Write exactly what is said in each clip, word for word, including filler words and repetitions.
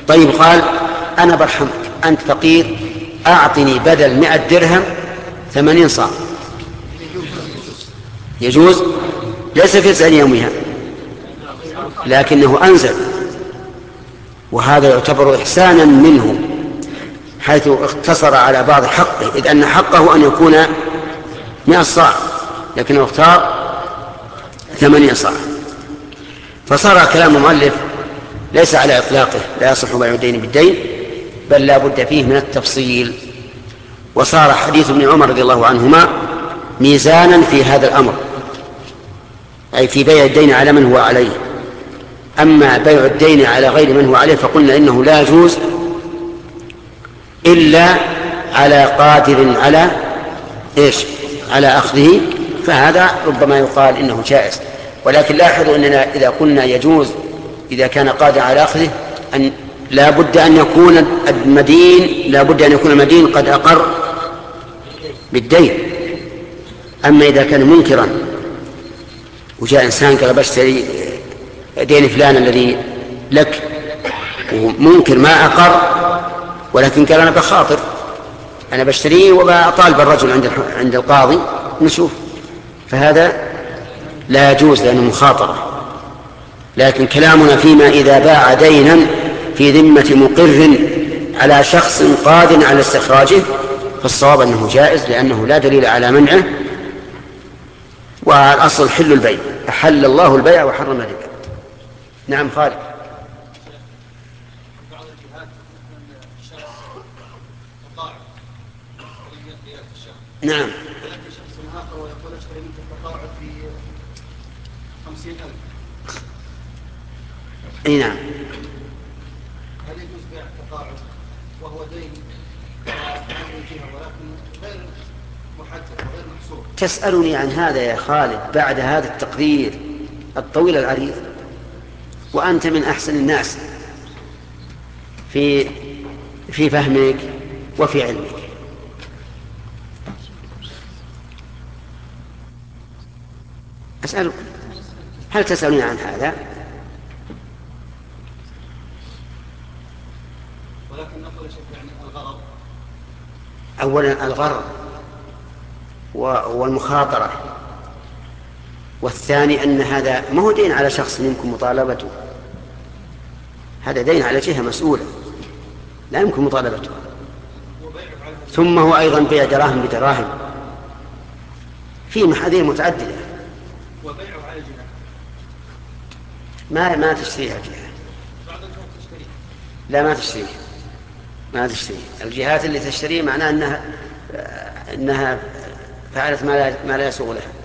طيب قال أنا برحمك، أنت فقير، أعطني بدل مئة درهم ثمانين صاع، يجوز؟ ليس في تسع يومها، لكنه أنزل، وهذا يعتبر إحسانا منه حيث اقتصر على بعض حقه، إذ أن حقه أن يكون مئة صاع لكنه اختار ثمانين صاع. فصار كلام المؤلف ليس على إطلاقه لا يصح بيع الدين بالدين، بل لا بد فيه من التفصيل. وصار حديث ابن عمر رضي الله عنهما ميزانا في هذا الأمر، أي في بيع الدين على من هو عليه. أما بيع الدين على غير من هو عليه فقلنا إنه لا يجوز إلا على قادر على إيش؟ على أخذه، فهذا ربما يقال إنه جائز. ولكن لاحظوا أننا إذا قلنا يجوز إذا كان قادر على أخذه أن لا بد أن يكون المدين لا بد أن يكون المدين قد أقر بالدين. أما إذا كان منكرا وجاء إنسان قال بشتري دين فلان الذي لك ومنكر ما أقر، ولكن قال أنا بخاطر أنا بشتريه وبطالب الرجل عند عند القاضي نشوف، فهذا لا يجوز لأنه مخاطرة. لكن كلامنا فيما إذا باع دينا في ذمة مقر على شخص قادر على استخراجه فالصواب أنه جائز، لأنه لا دليل على منعه، والأصل حل البيع، أحل الله البيع وحرم الربا. نعم خالد. نعم. اي نعم. هل يجوز بيع التقاعد وهو دين ولكن غير محدد وغير محصور؟ تسألني عن هذا يا خالد بعد هذا التقرير الطويل العريض، وأنت من أحسن الناس في في فهمك وفي علمك. أسألك هل تسألني عن هذا؟ ولكن أقول شيء يعني الغرض. أولا الغرض والمخاطرة، والثاني أن هذا ما هو دين على شخص يمكن مطالبته، هذا دين على جهة مسؤولة لا يمكن مطالبته. ثم هو أيضا بيع دراهم بدراهم في محاذير متعددة. وبيعه على جهة ما ما تشتريها جهة، لا ما تشتريه ما تشتريه الجهات اللي تشتريه معناه أنها أنها فعلت ما لا ما لا يسوغ لها.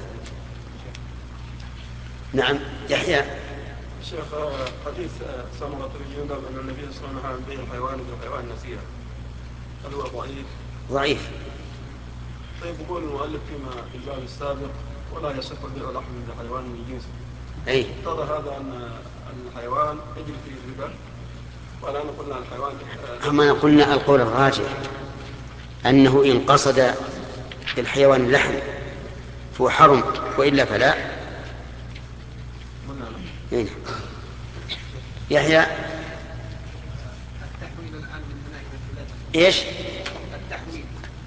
نعم يحيى. شيخ حديث سمرة بن جندب أن النبي صلى الله عليه وسلم بيع الحيوان بالحيوان نسيئا، هل هو ضعيف؟ ضعيف. طيب يقول المؤلف فيما في الباب السابق ولا يصح بيع لحم من حيوان من جنسه. أي. اقتضى هذا أن الحيوان يجري فيه الربا، ولا قلنا الحيوان. أما قلنا القول الراجح أنه إن قصد بالحيوان اللحم فهو حرم، وإلا فلا. هنا. يحيى. التحويل الآن من هناك إيش؟ التحويل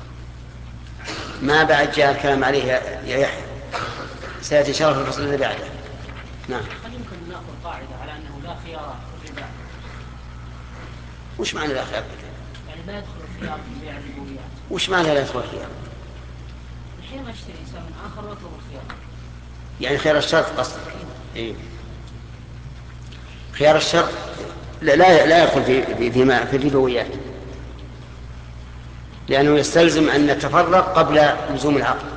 ما بعد جاء الكلام عليه يا يحيى، سيأتي شرف في الفصل الذي بعده. نعم. هل يمكن نأخذ قاعدة على أنه لا خيار في الربا؟ وش معنى لا خيار؟ يعني لا يدخل الخيار في بيع الربويات. وش معنى لا يدخل الخيار؟ أحيانا أشتري إنسان من آخر ويطلب الخيار. يعني خيار الشرط قصدك؟ إيه. خيار الشرط لا لا يدخل في فيما في الربويات، لأنه يستلزم أن نتفرق قبل لزوم العقد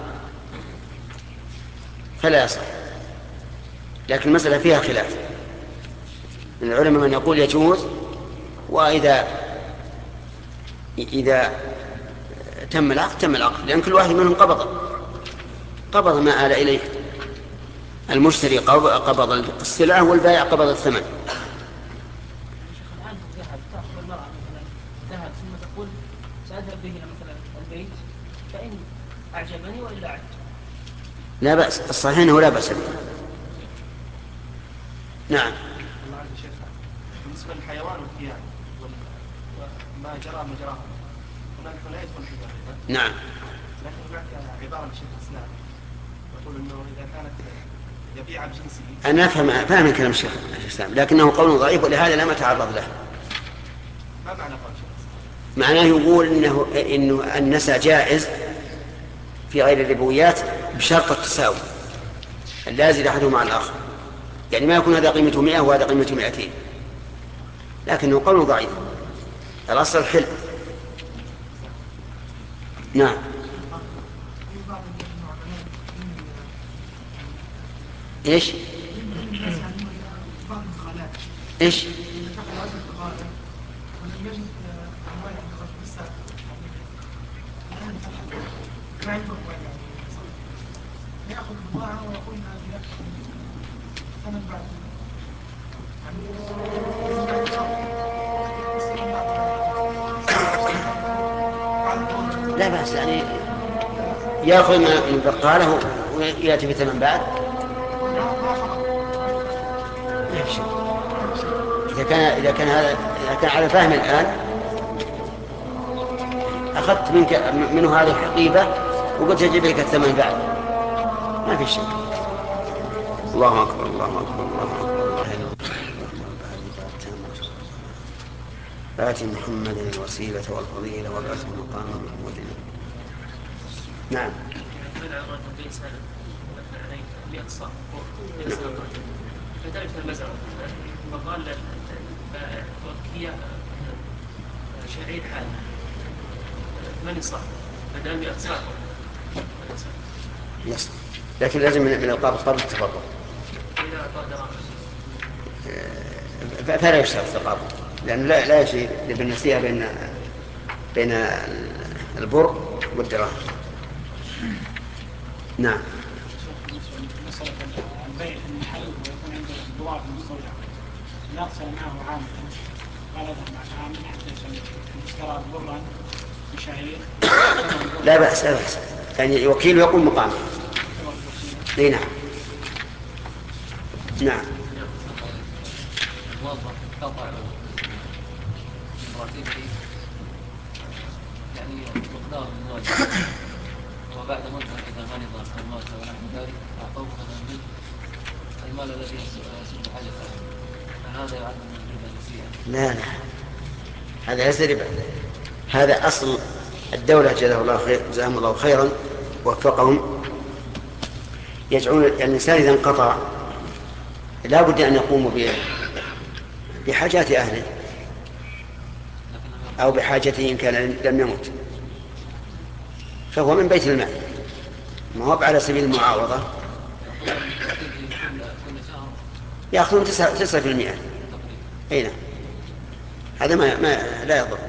فلا يصح. لكن المسألة فيها خلاف من العلماء، من يقول يجوز، وإذا إذا تم العقد تم العقد، لأن كل واحد منهم قبض قبض ما آل إليه. المشتري قبض السلعة والبائع قبض الثمن. الآن ذهب تأخذ المرأة مثلا ذهب ثم تقول سأذهب به إلى مثلا البيت فإن أعجبني وإلا عدت. لا بأس، الصحيح أنه لا بأس به. نعم. بالنسبة للحيوان والثياب ما جرى مجراه هناك لا يدخل في الربا. نعم. لكن هناك عبارة لشيخ الإسلام يقول إنه إذا كانت يبيع بجنسه. أنا أفهم فاهم كلام الشيخ الإسلام لكنه قول ضعيف ولهذا لم أتعرض له. ما معنى قول شيخ الإسلام؟ معناه يقول إنه إنه النسع جائز في غير الربويات بشرط التساوي لا يزيد أحدهما على الآخر، يعني ما يكون هذا قيمته مئة وهذا قيمته مئتين، لكنه قول ضعيف. الأصل الحل. نعم. ايش ايش يأخذ البضاعة ويقول هذه ثمن بعد. لا بأس، يعني يأخذ من بقاله ويأتي بثمن بعد. إذا كان إذا كان هذا إذا كان على فهم الآن أخذت منك منه هذه الحقيبة وقلت أجيب لك الثمن بعد، ما في شيء. الله أكبر الله أكبر الله أكبر. فآت محمد الوسيلة والفضيلة وبعث مقام محمود. نعم. فتعرف المزرعة وقال هي شعير حال من يصح فدام يصح يصح، لكن لازم من القابض قبل التفرق فلا يشترط التقابض، لأن لا لا شيء بالنسيئة بين بين البر والدراهم. نعم. مسألة البيع في المحل ويكون عنده الضوابط المستودع ناقص معه عام قال اذهب مع عام حتى يسلم اشترى برا بشعير. لا بأس لا بأس، يعني وكيل يقوم مقامه. اي نعم. نعم. الموظف قطع راتبه يعني مقدار من الواجب، وبعد مدة إذا مرض أو مات ونحو ذلك أعطوه من المال الذي يسد حاجته، فهذا يعد من الربا نسيئا. لا لا، هذا ليس ربا، هذا أصل الدولة جزاهم الله خير جزاهم الله خيرا ووفقهم، يجعلون الإنسان إذا انقطع لا بد أن يقوموا بحاجات أهله أو بحاجته إن كان لم يمت، فهو من بيت المال، ما هو على سبيل المعاوضة. يأخذون تسعة في المئة. أي نعم، هذا ما, ما لا يضر.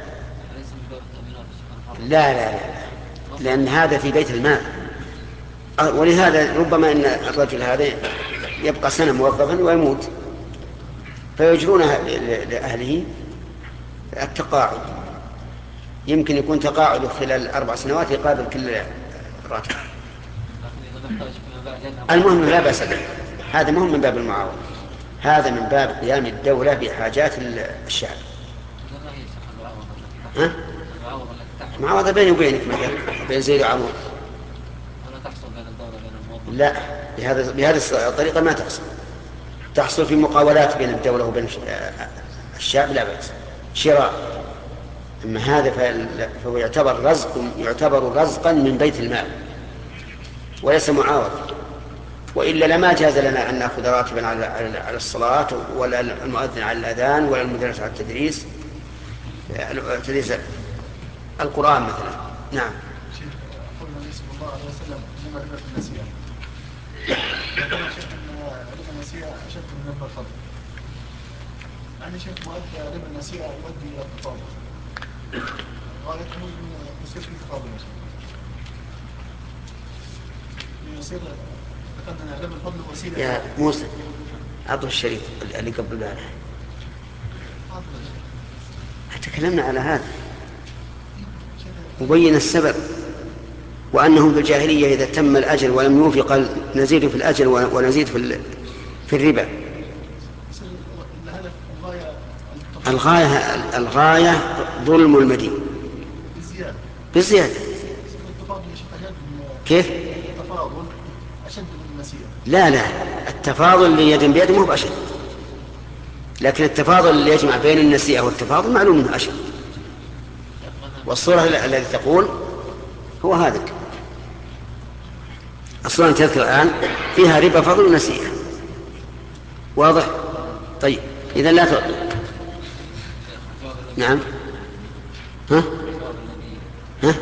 لا لا لا، لأن هذا في بيت المال، ولهذا ربما أن الرجل هذا يبقى سنة موظفا ويموت فيجرونها لأهله التقاعد، يمكن يكون تقاعد خلال أربع سنوات يقابل كل راتب. المهم لا بأس به، هذا مهم من باب المعاوضة، هذا من باب قيام الدولة بحاجات الشعب. ها؟ معاوضة بيني وبينك مثلا بين زيد وعمر. لا، بهذا بهذه الطريقة ما تحصل، تحصل في مقاولات بين الدولة وبين الشعب لا بأس، شراء. أما هذا فهو يعتبر رزق يعتبر رزقا من بيت المال وليس معاوضة، وإلا لما جاز لنا أن نأخذ راتبا على على الصلاة ولا المؤذن على الأذان ولا المدرس على التدريس تدريس القرآن مثلا. نعم. قول النبي صلى الله عليه وسلم إنما ربا في النسيئة، لكن شيخ ربا النسيئة أشد من ربا الفضل، يعني شيخ مؤدى ربا النسيئة يؤدي إلى التطابق، غاية يكون يصير في تطابق يصير ذكرنا ربا الفضل وسيلة. يا موسى أعطوا الشريط اللي قبل البارح، تكلمنا على هذا وبين السبب، وأنهم في الجاهلية إذا تم الأجل ولم يوفي قال نزيد في الأجل ونزيد في في الربا. الغاية الغاية ظلم المدين بالزيادة. بالزيادة. التفاضل يا شيخ أشد من كيف؟ التفاضل أشد من النسيئة. لا لا، التفاضل ليد بيد مو بأشد، لكن التفاضل اللي يجمع بين النسيئة والتفاضل معلوم انه أشد. والصورة التي تقول هو هذا الصورة التي تذكر الآن فيها ربا فضل ونسيئة. واضح؟ طيب إذا لا تعطي. نعم. ها؟ ها؟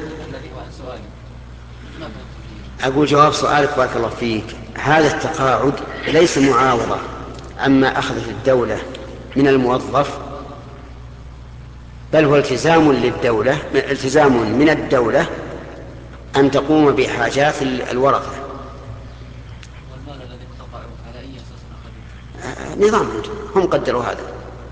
أقول جواب سؤالك بارك الله فيك. هذا التقاعد ليس معاوضة عما أخذت الدولة من الموظف، بل هو التزام للدولة، التزام من الدولة أن تقوم بحاجات الورثة. والمال الذي اقتطعوا على أي أساس أخذوه؟ نظام هم قدروا هذا.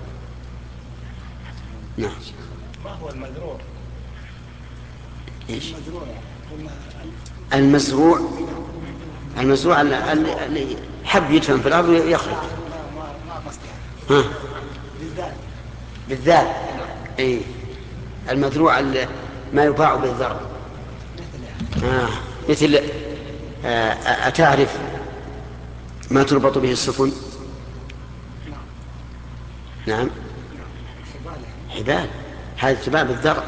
نعم. ما هو المزروع؟ إيش؟ المزروع المزروع المزروع اللي حب يدفن في الأرض ويخرج. ما قصدي. ها. بالذات. بالذات. إيه. المزروع ما يباع بالذر. آه. مثل آه. أتعرف ما تربط به السفن؟ نعم. حبال. هذا تباع بالذر.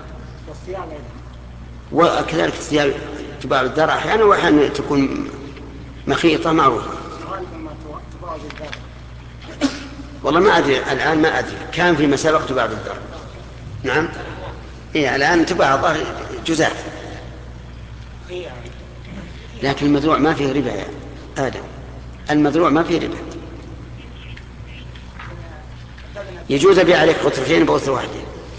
وكذلك الثياب تباع بالذر أحيانا، وأحيانا تكون مخيطة معروفة. والله ما أدري الآن، ما أدري كان في مسابقة تباع بالذر. نعم. إيه الآن تباع ظهر جزاف، لكن المذروع ما فيه ربا يا آدم. المذروع ما فيه ربا. يجوز أبيع عليك قطرتين بغطرة واحدة.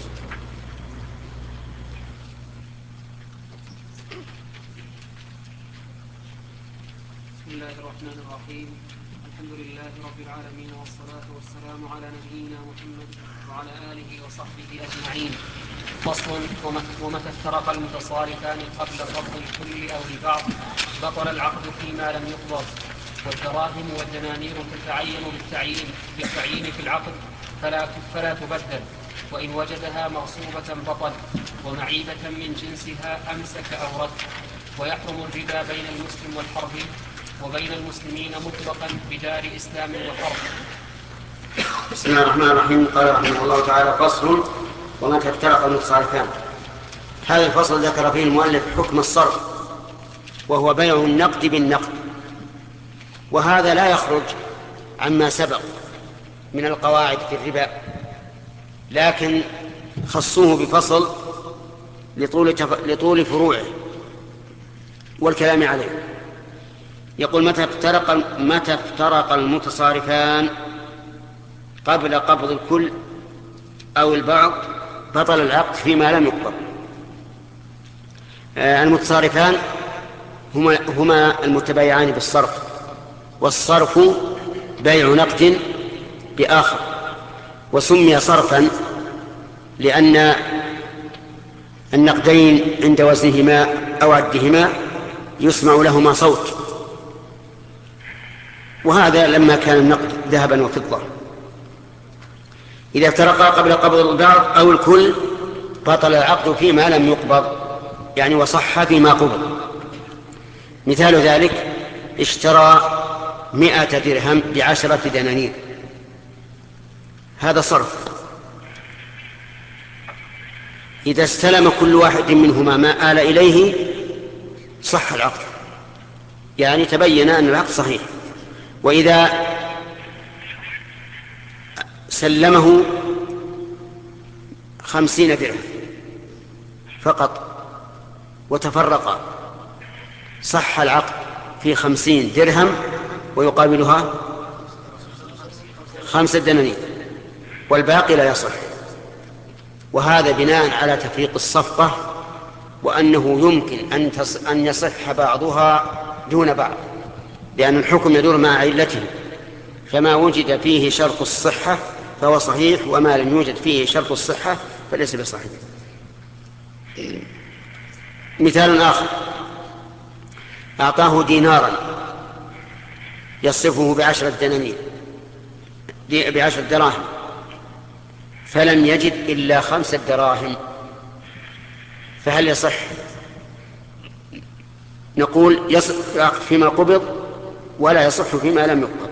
بسم الله الرحمن الرحيم. الحمد لله رب العالمين، والصلاة والسلام على نبينا محمد وعلى آله وصحبه أجمعين. فصل. ومتى افترق المتصارفان قبل قبض الكل أو البعض بطل العقد فيما لم يقبض. والدراهم والدنانير تتعين بالتعيين, بالتعيين في العقد فلا, فلا تبدل، وإن وجدها مغصوبة بطل، ومعيبة من جنسها أمسك أو رد. ويحرم الربا بين المسلم والحرب وبين المسلمين مطلقا بدار إسلام وحرب. بسم الله الرحمن الرحيم. قال رحمه الله تعالى: فصل. ومتى افترق المتصارفان. هذا الفصل ذكر فيه المؤلف حكم الصرف، وهو بيع النقد بالنقد، وهذا لا يخرج عما سبق من القواعد في الربا، لكن خصوه بفصل لطول, تف... لطول فروعه والكلام عليه. يقول: متى افترق متى افترق المتصارفان قبل قبض الكل أو البعض بطل العقد فيما لم يقبض. آه المتصارفان هما, هما المتبايعان بالصرف، والصرف بيع نقد بآخر، وسمي صرفا لأن النقدين عند وزنهما أو عدهما يسمع لهما صوت، وهذا لما كان النقد ذهبا وفضة. إذا افترقا قبل قبض البعض أو الكل بطل العقد فيما لم يقبض، يعني وصح فيما قبض. مثال ذلك: اشترى مئة درهم بعشرة دنانير، هذا صرف. إذا استلم كل واحد منهما ما آل إليه صح العقد، يعني تبين أن العقد صحيح. وإذا سلمه خمسين درهم فقط وتفرقا صح العقد في خمسين درهم ويقابلها خمسة دنانير، والباقي لا يصح. وهذا بناء على تفريق الصفقة، وأنه يمكن أن, تص... أن يصح بعضها دون بعض، لأن الحكم يدور مع علته، فما وجد فيه شرط الصحة فهو صحيح، وما لم يوجد فيه شرط الصحة فليس بصحيح. مثال آخر: أعطاه دينارا يصرفه بعشرة دنانير بعشرة دراهم، فلم يجد إلا خمسة دراهم، فهل يصح؟ نقول يصح فيما قبض ولا يصح فيما لم يقبض.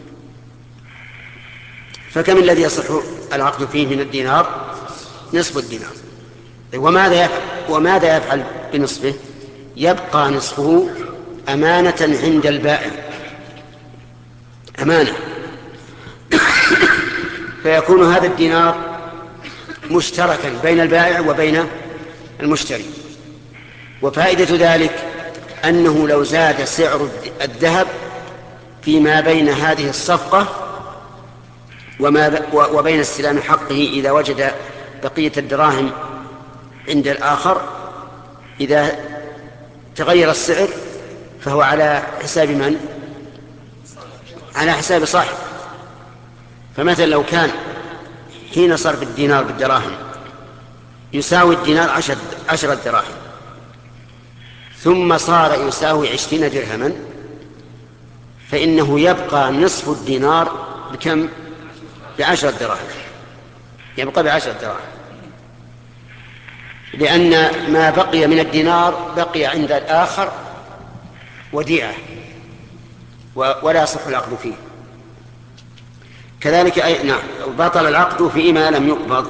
فكم الذي يصح العقد فيه من الدينار؟ نصف الدينار. وماذا يفعل, وماذا يفعل بنصفه؟ يبقى نصفه أمانة عند البائع، أمانة، فيكون هذا الدينار مشتركا بين البائع وبين المشتري. وفائدة ذلك أنه لو زاد سعر الذهب فيما بين هذه الصفقة وما وبين استلام حقه إذا وجد بقية الدراهم عند الآخر، إذا تغير السعر فهو على حساب من؟ على حساب صاحب. فمثلا لو كان حين صرف الدينار بالدراهم يساوي الدينار عشر, عشر دراهم، ثم صار يساوي عشرين درهما، فإنه يبقى نصف الدينار بكم؟ بعشر دراهم، يبقى بعشر دراهم، لأن ما بقي من الدينار بقي عند الآخر وديعة ولا يصح العقد فيه. كذلك أي نعم بطل العقد فيما لم يقبض.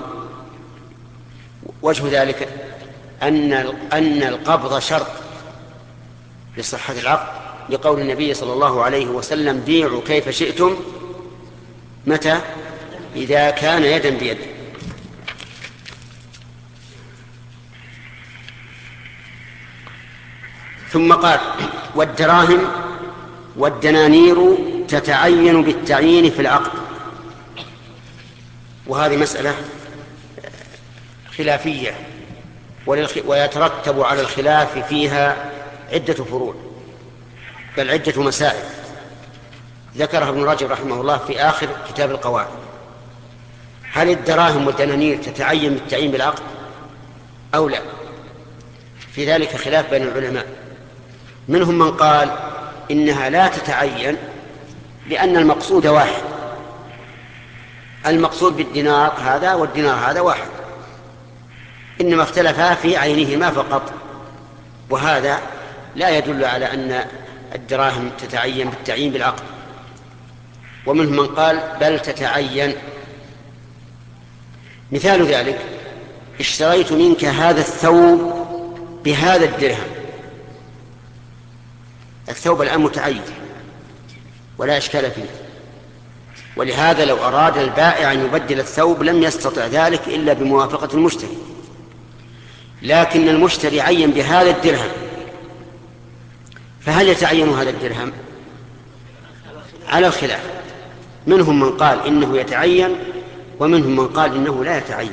وجه ذلك أن أن القبض شرط لصحة العقد، لقول النبي صلى الله عليه وسلم: بيعوا كيف شئتم، متى؟ إذا كان يدا بيد. ثم قال: والدراهم والدنانير تتعين بالتعيين في العقد. وهذه مسألة خلافية، ويترتب على الخلاف فيها عدة فروع، بل عدة مسائل ذكرها ابن رجب رحمه الله في آخر كتاب القواعد. هل الدراهم والدنانير تتعين بالتعيين بالعقد أو لا؟ في ذلك خلاف بين العلماء. منهم من قال إنها لا تتعين لأن المقصود واحد، المقصود بالدينار هذا والدينار هذا واحد، إنما اختلفا في عينهما فقط، وهذا لا يدل على أن الدراهم تتعين بالتعيين بالعقد. ومنهم من قال بل تتعين. مثال ذلك: اشتريت منك هذا الثوب بهذا الدرهم. الثوب الآن متعين ولا إشكال فيه، ولهذا لو أراد البائع أن يبدل الثوب لم يستطع ذلك إلا بموافقة المشتري، لكن المشتري عين بهذا الدرهم، فهل يتعين هذا الدرهم؟ على الخلاف، منهم من قال إنه يتعين ومنهم من قال إنه لا يتعين،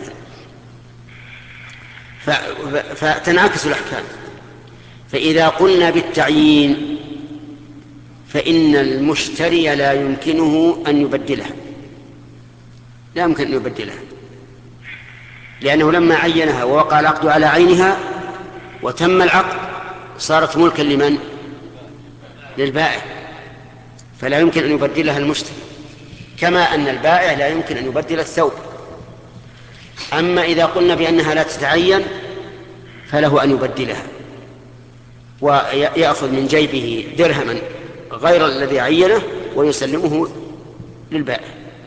فتنعكس الأحكام. فإذا قلنا بالتعيين فإن المشتري لا يمكنه أن يبدلها، لا يمكن أن يبدلها، لأنه لما عينها ووقع العقد على عينها وتم العقد صارت ملكا لمن؟ للبائع، فلا يمكن أن يبدلها المشتري، كما أن البائع لا يمكن أن يبدل الثوب. أما إذا قلنا بأنها لا تتعين فله أن يبدلها ويأخذ من جيبه درهما غير الذي عينه ويسلمه للبائع.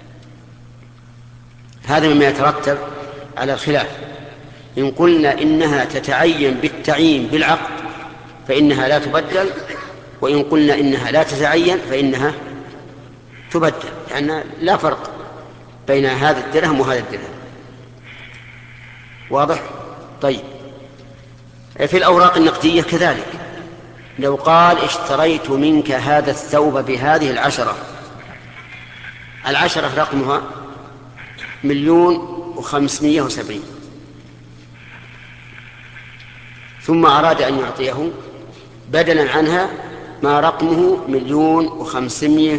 هذا مما يترتب على الخلاف. إن قلنا إنها تتعين بالتعيين بالعقد فإنها لا تبدل، وإن قلنا إنها لا تتعين فإنها تبدل، لأن لا فرق بين هذا الدرهم وهذا الدرهم. واضح؟ طيب، في الأوراق النقدية كذلك، لو قال اشتريت منك هذا الثوب بهذه العشرة، العشرة رقمها مليون وخمسمائة وسبعين، ثم أراد أن يعطيه بدلا عنها ما رقمه مليون وخمسمائة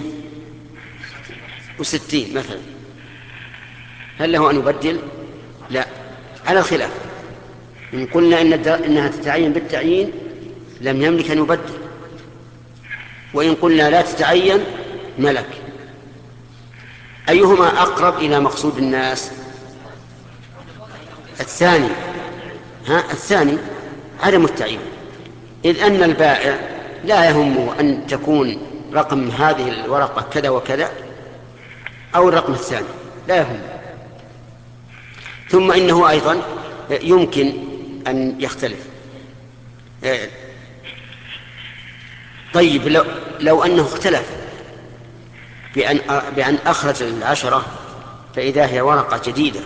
وستين مثلا، هل له أن يبدل؟ لا، على الخلاف. إن قلنا إن إنها تتعين بالتعيين لم يملك أن يبدل، وإن قلنا لا تتعين ملك. أيهما أقرب إلى مقصود الناس؟ الثاني ها الثاني عدم التعيين، إذ أن البائع لا يهمه أن تكون رقم هذه الورقة كذا وكذا أو الرقم الثاني لا يهم. ثم إنه أيضا يمكن أن يختلف. طيب لو, لو أنه اختلف بأن, بأن أخرج العشرة فإذا هي ورقة جديدة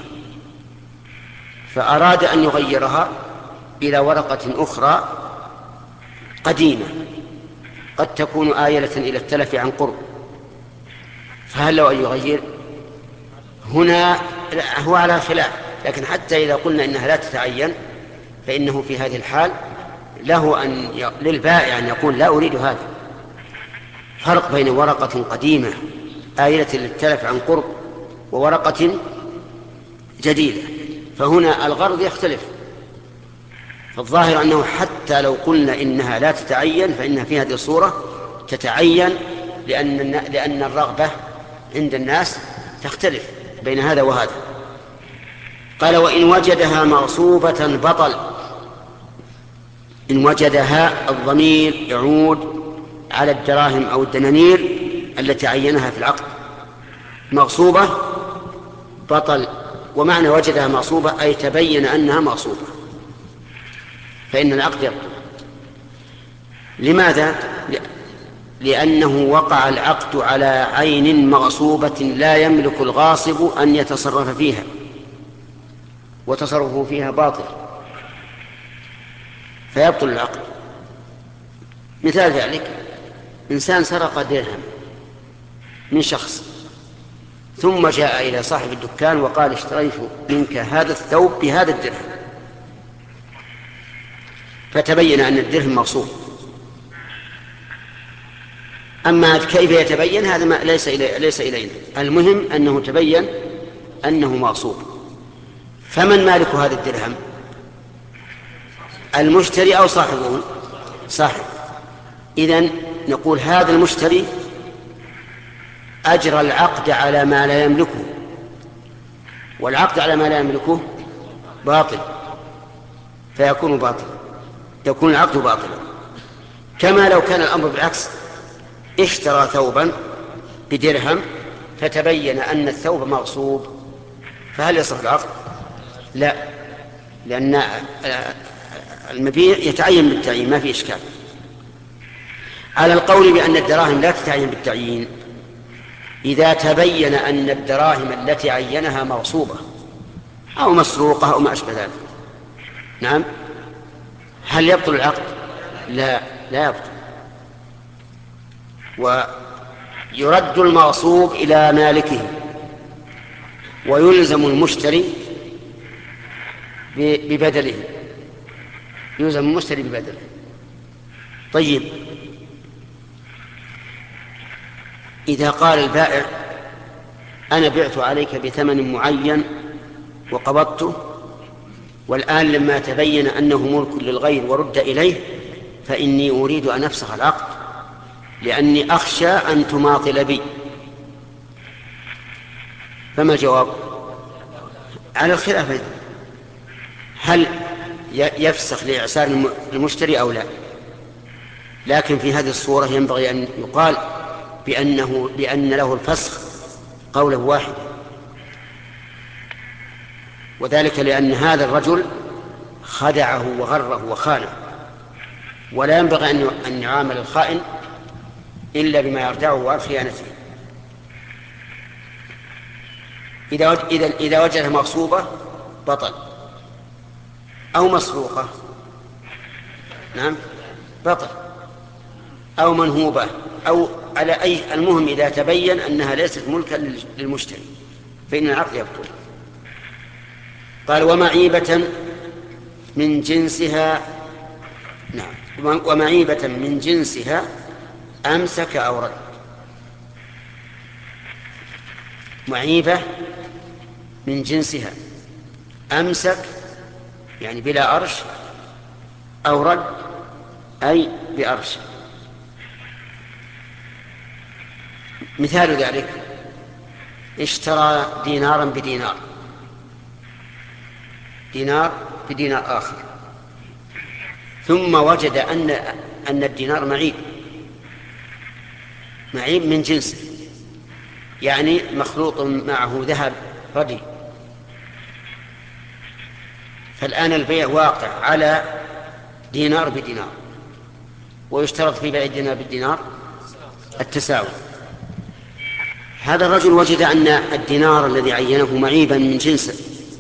فأراد أن يغيرها إلى ورقة أخرى قديمة قد تكون آيلة إلى التلف عن قرب، فهل لو أن يغير؟ هنا هو على خلاف، لكن حتى إذا قلنا إنها لا تتعين فإنه في هذه الحال له أن ي... للبائع أن يقول لا أريد هذا. فرق بين ورقة قديمة آيلة للتلف عن قرب وورقة جديدة، فهنا الغرض يختلف. فالظاهر أنه حتى لو قلنا إنها لا تتعين فإنها في هذه الصورة تتعين، لأن, لأن الرغبة عند الناس تختلف بين هذا وهذا. قال وإن وجدها مغصوبة بطل. إن وجدها الضمير يعود على الدراهم أو الدنانير التي عينها في العقد مغصوبة بطل. ومعنى وجدها مغصوبة أي تبين أنها مغصوبة، فإن العقد يبطل. لماذا؟ لأنه وقع العقد على عين مغصوبة لا يملك الغاصب أن يتصرف فيها، وتصرفه فيها باطل فيبطل العقد. مثال ذلك إنسان سرق درهم من شخص ثم جاء إلى صاحب الدكان وقال اشتريت منك هذا الثوب بهذا الدرهم، فتبين أن الدرهم مغصوب. أما كيف يتبين هذا ما ليس إلي ليس إلينا، المهم أنه تبين أنه مغصوب. فمن مالك هذا الدرهم؟ المشتري أو صاحبه؟ صاحب. إذن نقول هذا المشتري أجرى العقد على ما لا يملكه، والعقد على ما لا يملكه باطل، فيكون باطل، يكون العقد باطلا. كما لو كان الأمر بالعكس، اشترى ثوبا بدرهم فتبين أن الثوب مغصوب، فهل يصح العقد؟ لا، لأن المبيع يتعين بالتعيين، ما في إشكال. على القول بأن الدراهم لا تتعين بالتعيين إذا تبين أن الدراهم التي عينها مغصوبة أو مسروقة أو ما أشبه ذلك. نعم. هل يبطل العقد؟ لا، لا يبطل. ويرد المغصوب إلى مالكه ويلزم المشتري ببدله، يلزم المشتري ببدله. طيب، إذا قال البائع أنا بعت عليك بثمن معين وقبضته، والآن لما تبين أنه ملك للغير ورد إليه فإني أريد أن أفسخ العقد لأني أخشى أن تماطل بي، فما الجواب؟ على الخلاف، هل يفسخ لإعسار المشتري أو لا؟ لكن في هذه الصورة ينبغي أن يقال بأنه بأن له الفسخ قوله واحد، وذلك لأن هذا الرجل خدعه وغره وخانه، ولا ينبغي أن يعامل الخائن إلا بما يردعه عن خيانته. إذا إذا وجدها مغصوبة بطل، أو مسروقة نعم بطل، أو منهوبة، أو على أي، المهم إذا تبين أنها ليست ملكا للمشتري فإن العقد يبطل. قال ومعيبة من جنسها، نعم، ومعيبة من جنسها أمسك أو رد. معيبة من جنسها أمسك يعني بلا أرش، أو رد أي بأرش. مثال ذلك اشترى دينارا بدينار دينار بدينار آخر، ثم وجد أن أن الدينار معيب معيب من جنسه، يعني مخلوط معه ذهب ردي، فالآن البيع واقع على دينار بدينار، ويشترط في بيع الدينار بالدينار التساوي. هذا الرجل وجد أن الدينار الذي عينه معيبا من جنسه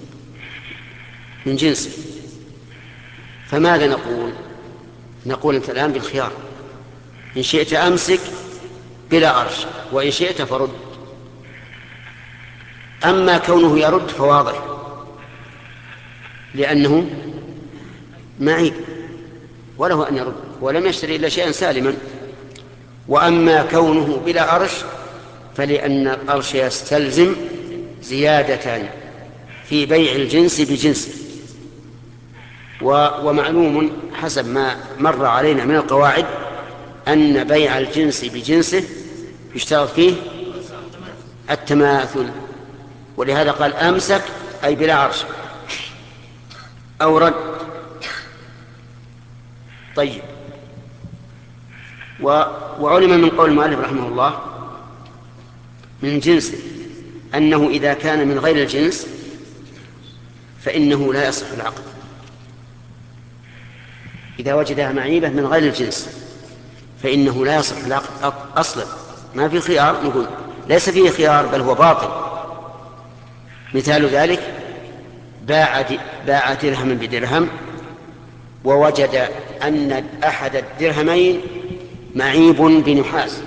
من جنسه فماذا نقول؟ نقول أنت الآن بالخيار، إن شئت أمسك بلا أرش، وإن شئت فرد. أما كونه يرد فواضح لأنه معيب وله أن يرد ولم يشتري إلا شيئا سالما. وأما كونه بلا أرش فلأن الأرش يستلزم زيادة في بيع الجنس بجنسه، ومعلوم حسب ما مر علينا من القواعد أن بيع الجنس بجنسه يشترط فيه التماثل، ولهذا قال أمسك أي بلا عرش أو رد. طيب، وعلم من قول المؤلف رحمه الله من جنسه أنه إذا كان من غير الجنس فإنه لا يصح العقد. إذا وجدها معيبة من غير الجنس فإنه لا يصح العقد أصلا، ما في خيار، نقول ليس فيه خيار بل هو باطل. مثال ذلك باع باع درهما بدرهم ووجد أن أحد الدرهمين معيب بنحاس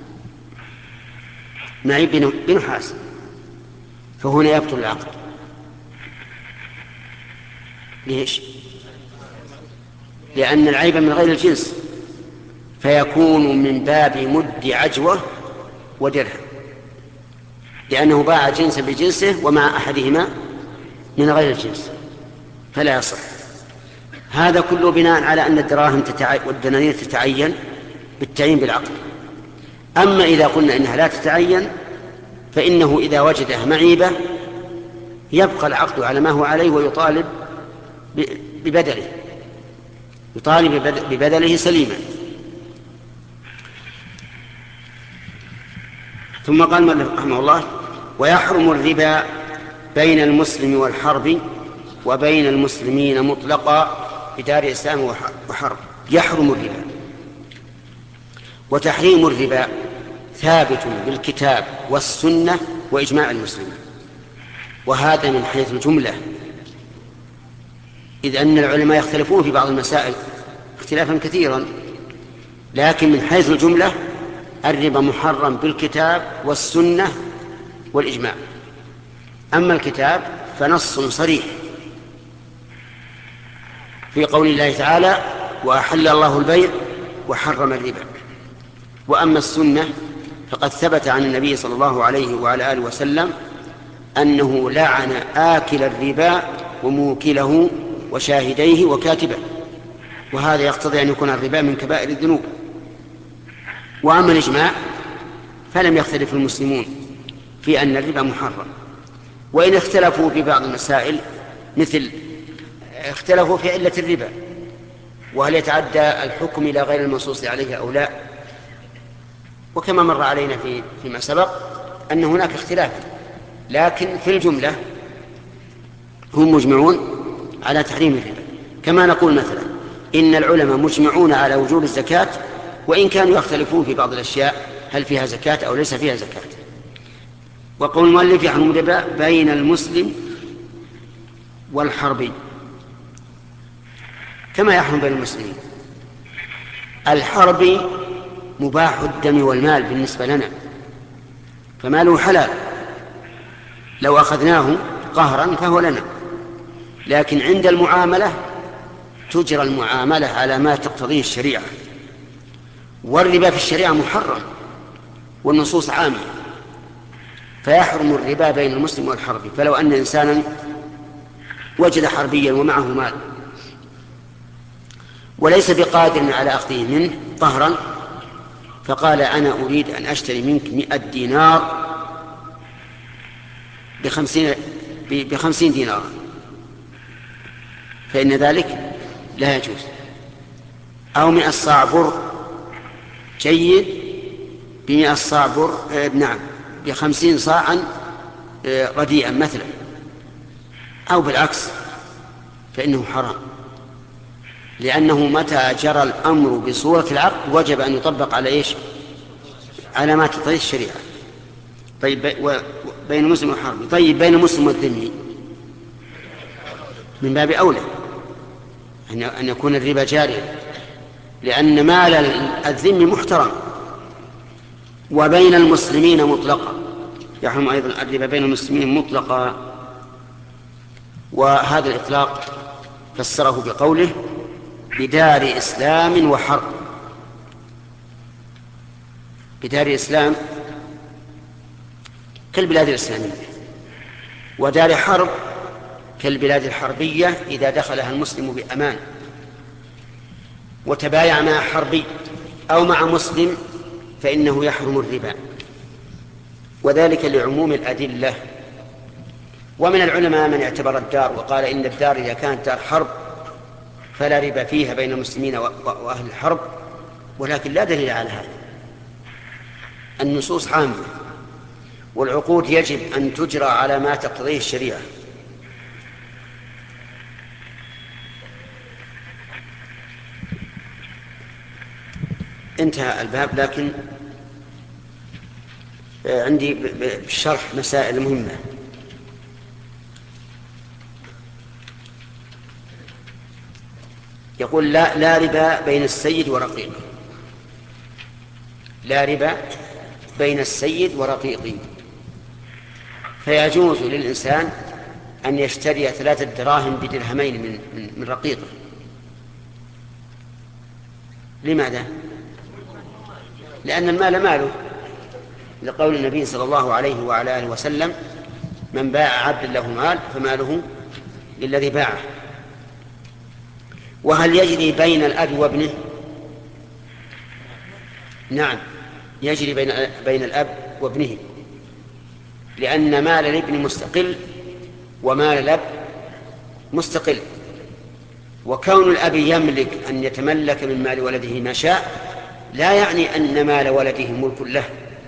معيب بنحاس فهنا يبطل العقد. ليش؟ لأن العيب من غير الجنس، فيكون من باب مد عجوة ودرهم، لأنه باع جنسا بجنسه ومع أحدهما من غير الجنس فلا يصح. هذا كله بناء على أن الدراهم تتعين والدنانير تتعين بالتعيين بالعقد. أما إذا قلنا إنها لا تتعين فإنه إذا وجدها معيبة يبقى العقد على ما هو عليه ويطالب ببدله يطالب ببدله سليما. ثم قال المؤلف رحمه الله: ويحرم الربا بين المسلم والحرب وبين المسلمين مطلقا بدار إسلام وحرب. يحرم الربا، وتحريم الربا ثابت بالكتاب والسنة وإجماع المسلمين، وهذا من حيث الجملة، إذ أن العلماء يختلفون في بعض المسائل اختلافا كثيرا، لكن من حيث الجملة الربا محرم بالكتاب والسنة والإجماع. أما الكتاب فنص صريح في قول الله تعالى: وأحل الله البيع وحرم الربا. وأما السنة فقد ثبت عن النبي صلى الله عليه وعلى آله وسلم أنه لعن آكل الربا وموكله وشاهديه وكاتبه، وهذا يقتضي أن يكون الربا من كبائر الذنوب. وأما الإجماع فلم يختلف المسلمون في أن الربا محرم، وإن اختلفوا في بعض المسائل، مثل اختلفوا في علة الربا وهل يتعدى الحكم إلى غير المنصوص عليه أو لا. وكما مر علينا في فيما سبق أن هناك اختلاف، لكن في الجملة هم مجمعون على تحريم الربا. كما نقول مثلا إن العلماء مجمعون على وجوب الزكاة، وإن كانوا يختلفون في بعض الأشياء هل فيها زكاة أو ليس فيها زكاة. وقول المؤلف: يحرم الربا بين المسلم والحربي، كما يحرم بين المسلمين. الحربي مباح الدم والمال بالنسبة لنا، فماله حلال، لو أخذناه قهرا فهو لنا، لكن عند المعاملة تجرى المعاملة على ما تقتضيه الشريعة. والربا في الشريعة محرم والنصوص عامة، فيحرم الربا بين المسلم والحربي. فلو أن إنسانا وجد حربيا ومعه مال وليس بقادر على أخذه منه قهرا، فقال: أنا أريد أن أشتري منك مئة دينار بخمسين, بخمسين دينار، فإن ذلك لا يجوز. أو مئة صاع بر جيد بمئة صاع بر آه نعم بخمسين صاعا آه رديئا مثلا، أو بالعكس فإنه حرام، لأنه متى جرى الأمر بصورة العقد وجب أن يطبق على إيش؟ على ما تقتضيه الشريعة. طيب بين المسلم والحربي. طيب بين المسلم والذمي من باب أولى أن يكون الربا جاريا، لأن مال الذمي محترم. وبين المسلمين مطلقا، يحرم أيضا الربا بين المسلمين مطلقا. وهذا الإطلاق فسره بقوله بدار إسلام وحرب. بدار إسلام كالبلاد الإسلامية، ودار حرب كالبلاد الحربية إذا دخلها المسلم بأمان وتبايع مع حربي أو مع مسلم فإنه يحرم الربا، وذلك لعموم الأدلة. ومن العلماء من اعتبر الدار وقال إن الدار إذا كانت دار حرب فلا ربا فيها بين المسلمين وأهل الحرب، ولكن لا دليل على هذا. النصوص عامة، والعقود يجب أن تجرى على ما تقتضيه الشريعة. انتهى الباب، لكن عندي بالشرح مسائل مهمة. يقول لا, لا ربا بين السيد ورقيقه. لا ربا بين السيد ورقيقه، فيجوز للإنسان أن يشتري ثلاثة دراهم بدرهمين من, من, من رقيقه. لماذا؟ لأن المال ماله، لقول النبي صلى الله عليه وعلى آله وسلم من باع عبد له مال فماله للذي باعه. وهل يجري بين الأب وابنه؟ نعم يجري بين بين الأب وابنه، لأن مال الابن مستقل ومال الأب مستقل. وكون الأب يملك أن يتملك من مال ولده ما شاء لا يعني أن مال ولده ملك له.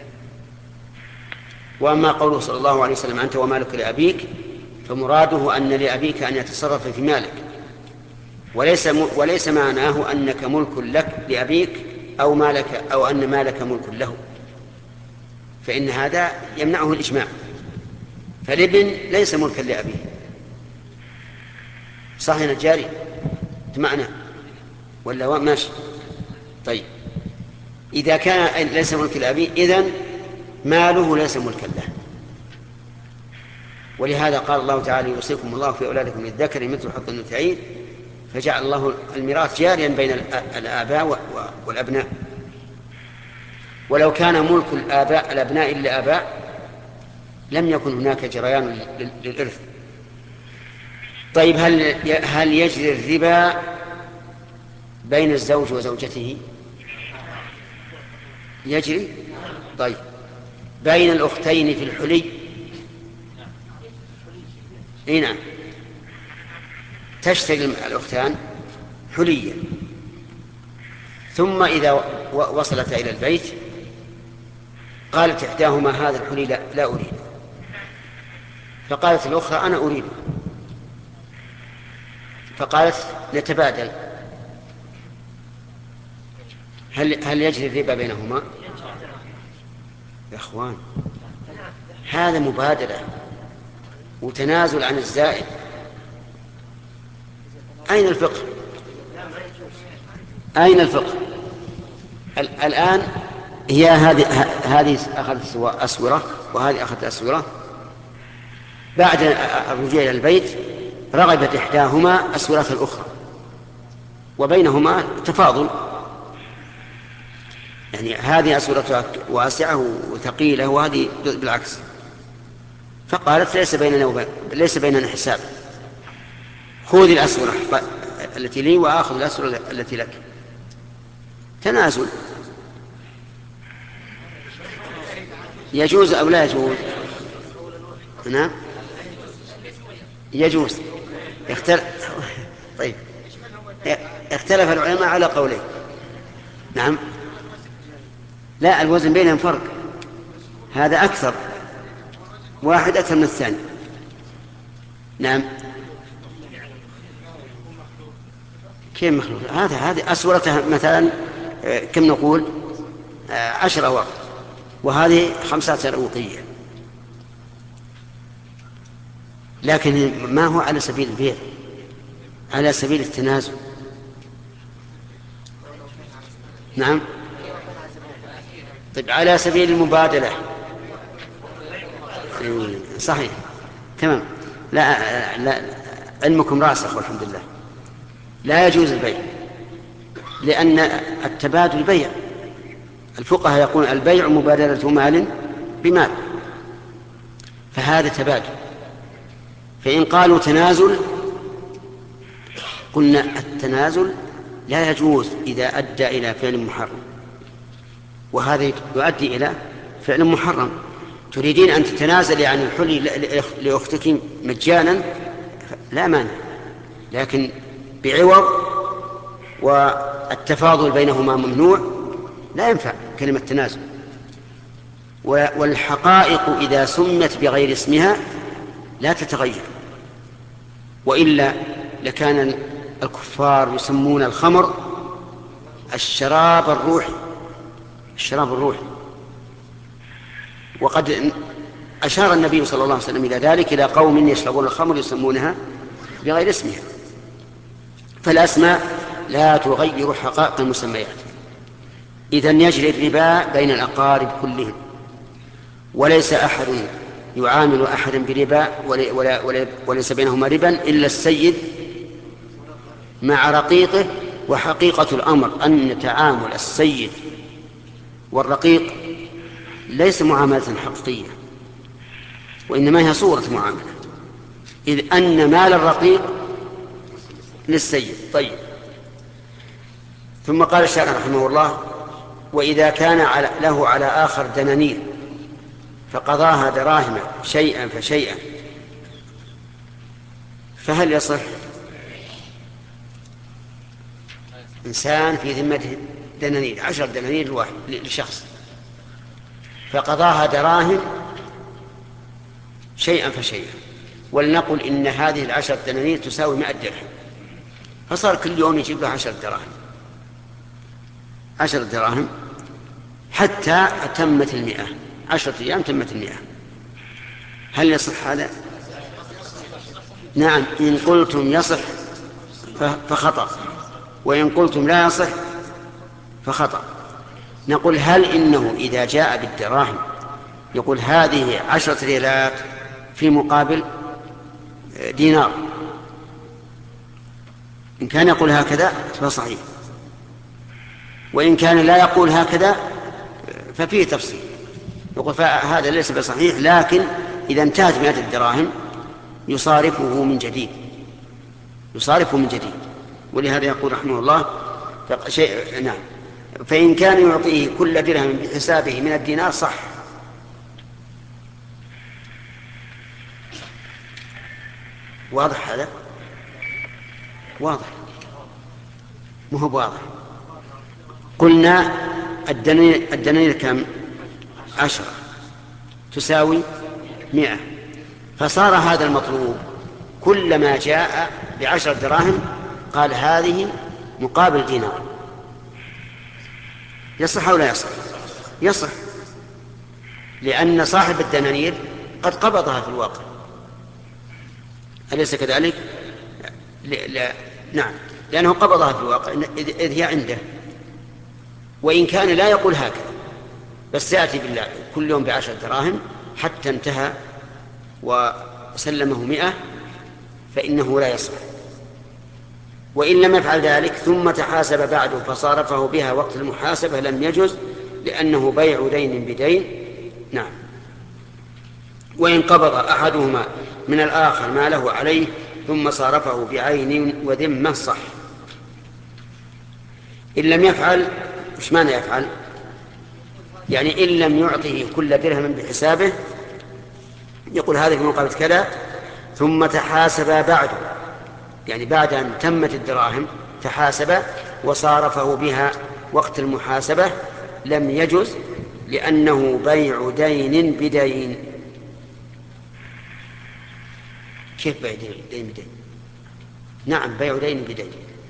وأما قوله صلى الله عليه وسلم أنت ومالك لأبيك، فمراده أن لأبيك أن يتصرف في مالك، وليس وليس معناه أنك ملك لك لأبيك أو مالك أو أن مالك ملك له، فإن هذا يمنعه الإجماع. فالابن ليس ملكا لأبيه. صح يا نجاري؟ معنا ولا ماشي؟ طيب إذا كان ليس ملك لأبيه إذن ماله ليس ملكا له. ولهذا قال الله تعالى يوصيكم الله في أولادكم للذكر مثل حظ الأنثيين، فجعل الله الميراث جاريا بين الآباء والأبناء. ولو كان ملك الآباء الأبناء للآباء لم يكن هناك جريان للإرث. طيب هل هل يجري الربا بين الزوج وزوجته؟ يجري. طيب بين الأختين في الحلي؟ اي نعم، تشتري الأختان حليا، ثم إذا وصلتا إلى البيت قالت إحداهما هذا الحلي لا, لا أريد، فقالت الأخرى أنا أريد، فقالت نتبادل. هل هل يجري الربا بينهما؟ يا أخوان هذا مبادلة وتنازل عن الزائد. أين الفقه؟ أين الفقه؟ الآن هي هذه هذه أخذت أسورة وهذه أخذت أسورة، بعد الرجوع إلى البيت رغبت إحداهما أسورة الأخرى وبينهما تفاضل، يعني هذه أسورتها واسعة وثقيلة وهذه بالعكس، فقالت ليس بيننا وبين ليس بيننا حساب، خذ الأسورة التي لي وآخذ الأسورة التي لك. تنازل يجوز أو لا يجوز؟ نعم يجوز. يختلف طيب اختلف العلماء على قولين. نعم لا، الوزن بينهم فرق، هذا أكثر، واحد أكثر من الثاني. نعم كيف مخلوق؟ هذا هذه أسورتها مثلا كم نقول عشر أواق، وهذه خمسة أوقية، لكن ما هو على سبيل البيع، على سبيل التنازل. نعم طيب على سبيل المبادلة صحيح تمام. لا لا علمكم راسخ والحمد لله. لا يجوز البيع لأن التبادل بيع، الفقهاء يقول البيع مبادلة مال بمال، فهذا تبادل. فإن قالوا تنازل قلنا التنازل لا يجوز إذا أدى إلى فعل محرم، وهذا يؤدي إلى فعل محرم. تريدين أن تتنازل عن الحلي لأختك مجانا لا مانع، لكن بعوض والتفاضل بينهما ممنوع، لا ينفع كلمة تنازل. والحقائق إذا سمت بغير اسمها لا تتغير، وإلا لكان الكفار يسمون الخمر الشراب الروحي، الشراب الروحي. وقد أشار النبي صلى الله عليه وسلم إلى ذلك، إلى قوم يشربون الخمر يسمونها بغير اسمها. فالأسماء لا تغير حقائق المسميات. إذن يجري الربا بين الأقارب كلهم، وليس أحد يعامل أحدا بربا وليس بينهما ربا إلا السيد مع رقيقه. وحقيقة الأمر أن تعامل السيد والرقيق ليس معاملة حقيقية، وإنما هي صورة معاملة، إذ أن مال الرقيق للسيد. طيب ثم قال الشارع رحمه الله: وإذا كان على له على آخر دنانير فقضاها دراهم شيئا فشيئا فهل يصح؟ إنسان في ذمته دنانير، عشر دنانير الواحد لشخص، فقضاها دراهم شيئا فشيئا، ولنقل إن هذه العشر دنانير تساوي مائة درهم، فصار كل يوم يجيب له عشر دراهم عشر دراهم حتى أتمت المئة، عشرة أيام تمت المئة. هل يصح هذا؟ نعم، إن قلتم يصح فخطأ، وإن قلتم لا يصح فخطأ. نقول هل إنه إذا جاء بالدراهم يقول هذه عشرة ريالات في مقابل دينار، إن كان يقول هكذا فصحيح، وإن كان لا يقول هكذا ففيه تفصيل، يقول هذا ليس بصحيح، لكن إذا انتهت مئة الدراهم يصارفه من جديد يصارفه من جديد ولهذا يقول رحمه الله شيء نعم، فإن كان يعطيه كل درهم بحسابه من الدينار صح. واضح هذا؟ واضح؟ مو هو واضح؟ قلنا الدنانير, الدنانير كم؟ عشرة تساوي مئة، فصار هذا المطلوب كلما جاء بعشر دراهم قال هذه مقابل دينار. يصح أو لا يصح؟ يصح، لأن صاحب الدنانير قد قبضها في الواقع، أليس كذلك؟ لا, لا. نعم، لأنه قبضها في الواقع إذ هي عنده، وإن كان لا يقول هكذا بس يأتي بالله كل يوم بعشر دراهم حتى انتهى وسلمه مئة فإنه لا يصح. وإن لم يفعل ذلك ثم تحاسب بعده فصارفه بها وقت المحاسبة لم يجوز، لأنه بيع دين بدين. نعم. وإن قبض أحدهما من الآخر ما له عليه ثم صارفه بعين وذمة صح. إن لم يفعل، إيش معنى يفعل؟ يعني إن لم يعطه كل درهم بحسابه، يقول هذه في مقابل كذا، ثم تحاسب بعده يعني بعد أن تمت الدراهم تحاسب وصارفه بها وقت المحاسبة لم يجز، لأنه بيع دين بدين. كيف بيع دين بدين؟ نعم بيع دين بدين.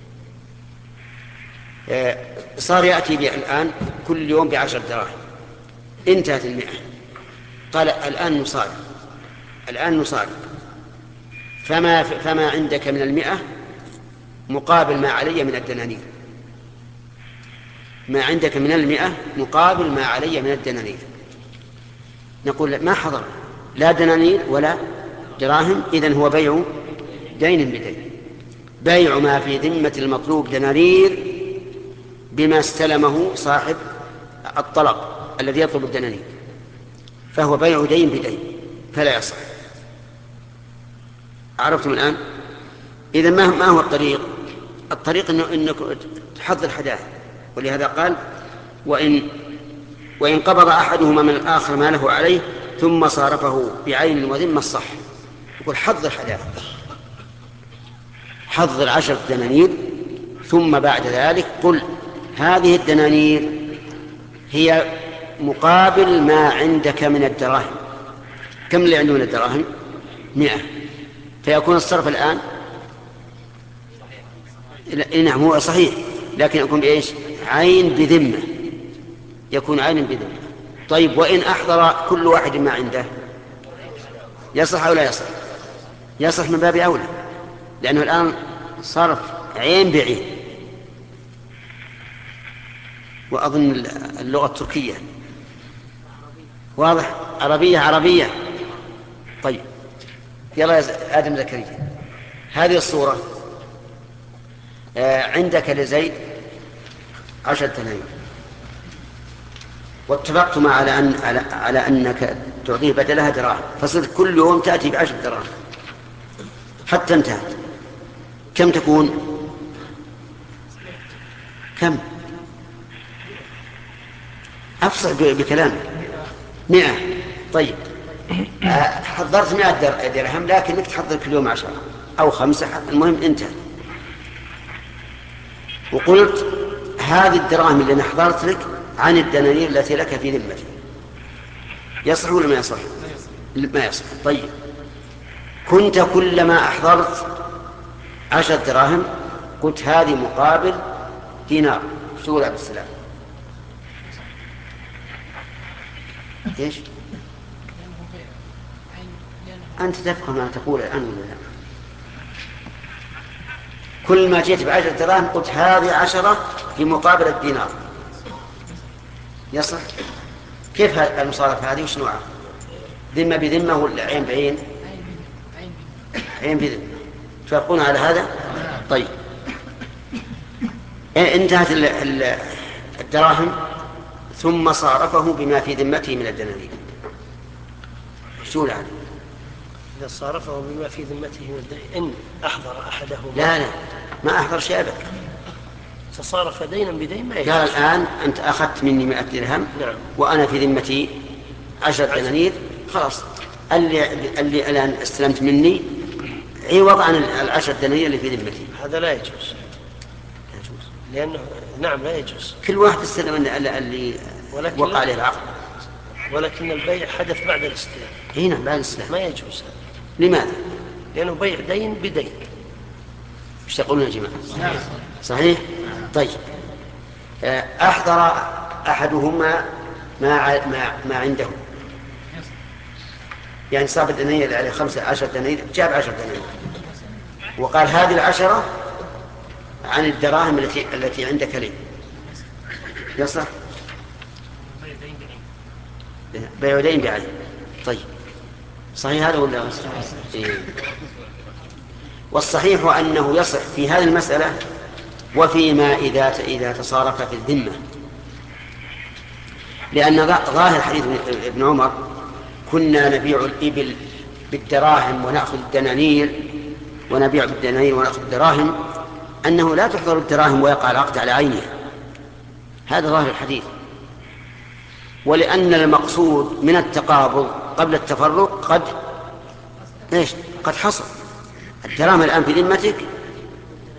صار يأتي الآن كل يوم بعشر دراهم، انتهت المئة، قال الآن نصارف الآن نصارف فما, فما عندك من المئة مقابل ما علي من الدنانير، ما عندك من المئة مقابل ما علي من الدنانير. نقول ما حضر لا دنانير ولا دراهم، إذن هو بيع دين بدين، بيع ما في ذمة المطلوب دنانير بما استلمه صاحب الطلب الذي يطلب الدنانير، فهو بيع دين بدين فلا يصح. عرفتم الآن؟ إذن ما هو الطريق؟ الطريق إنه إنك تحضر حداثة، ولهذا قال وإن وإن قبض أحدهما من الآخر ما له عليه ثم صارفه بعين وذمة الصح. يقول حضر حداثة، حضر عشرة دنانير ثم بعد ذلك قل هذه الدنانير هي مقابل ما عندك من الدراهم. كم اللي عنده من الدراهم؟ مئة، فيكون الصرف الآن نعم هو صحيح، لكن يكون بإيش؟ عين بذمة، يكون عين بذمة. طيب وإن أحضر كل واحد ما عنده يصح أو لا يصح؟ يصح من باب أولى، لأنه الآن صرف عين بعين. وأظن اللغة التركية واضح، عربية عربية. طيب يلا يا آدم زكريا، هذه الصورة عندك لزيد عشرة دنانير، واتفقتم على أن على, على أنك تعطيه بدلها دراهم، فصرت كل يوم تأتي بعشر دراهم حتى انتهت. كم تكون؟ كم؟ أفصح بكلامك. مئة. طيب حضرت مئة درهم، لكنك تحضر كل يوم عشرة أو خمسة، المهم انتهى. وقلت هذه الدراهم اللي أنا حضرت لك عن الدنانير التي لك في ذمتي، يصح ولا ما يصح؟ ما يصح. طيب كنت كلما أحضرت عشر دراهم قلت هذه مقابل دينار، شو عبد السلام؟ ايش؟ أنت تفهم ما تقول الآن ولا لا؟ كل ما جئت بعشر دراهم قلت هذه عشرة في مقابل الدينار، يصح؟ كيف المصارفة هذه وش نوعها؟ ذمة بذمة ولا عين بعين؟ عين بذمة. توافقون على هذا؟ طيب انتهت الدراهم ثم صارفه بما في ذمته من الدنانير، شو العادة؟ إذا صارفه بما في ذمته من الدنانير إن أحضر أحدهما. لا لا ما أحضر شيء أبدا، تصارف دينا بدين ما يجوز. قال الآن أنت أخذت مني مئة درهم. نعم. وأنا في ذمتي عشر دنانير، خلاص اللي, اللي الآن استلمت مني عوض عن العشر دنانير اللي في ذمتي. هذا لا يجوز. لا يجوز لأنه نعم لا يجوز، كل واحد استلم اللي وقع عليه العقد، ولكن البيع حدث بعد الاستلام. هنا بعد الاستلام ما يجوز. لماذا؟ لأنه بيع دين بدين. ايش تقولون يا جماعة؟ صحيح. طيب أحضر أحدهما ما ما ما عنده، يعني صاحب الدنانير عليه خمسة عشر دنانير جاب عشر دنانير وقال هذه العشرة عن الدراهم التي التي عندك لي، يصح؟ بيع دين بعين. طيب صحيح هذا ولا إيه؟ والصحيح أنه يصح في هذه المسألة وفيما إذا إذا تصارف في الذمة، لأن ظاهر حديث ابن عمر كنا نبيع الإبل بالدراهم ونأخذ الدنانير ونبيع بالدنانير ونأخذ الدراهم، أنه لا تحضر الدراهم ويقع العقد على عينها، هذا ظاهر الحديث. ولأن المقصود من التقابض قبل التفرق قد إيش؟ قد حصل. الدراهم الآن في ذمتك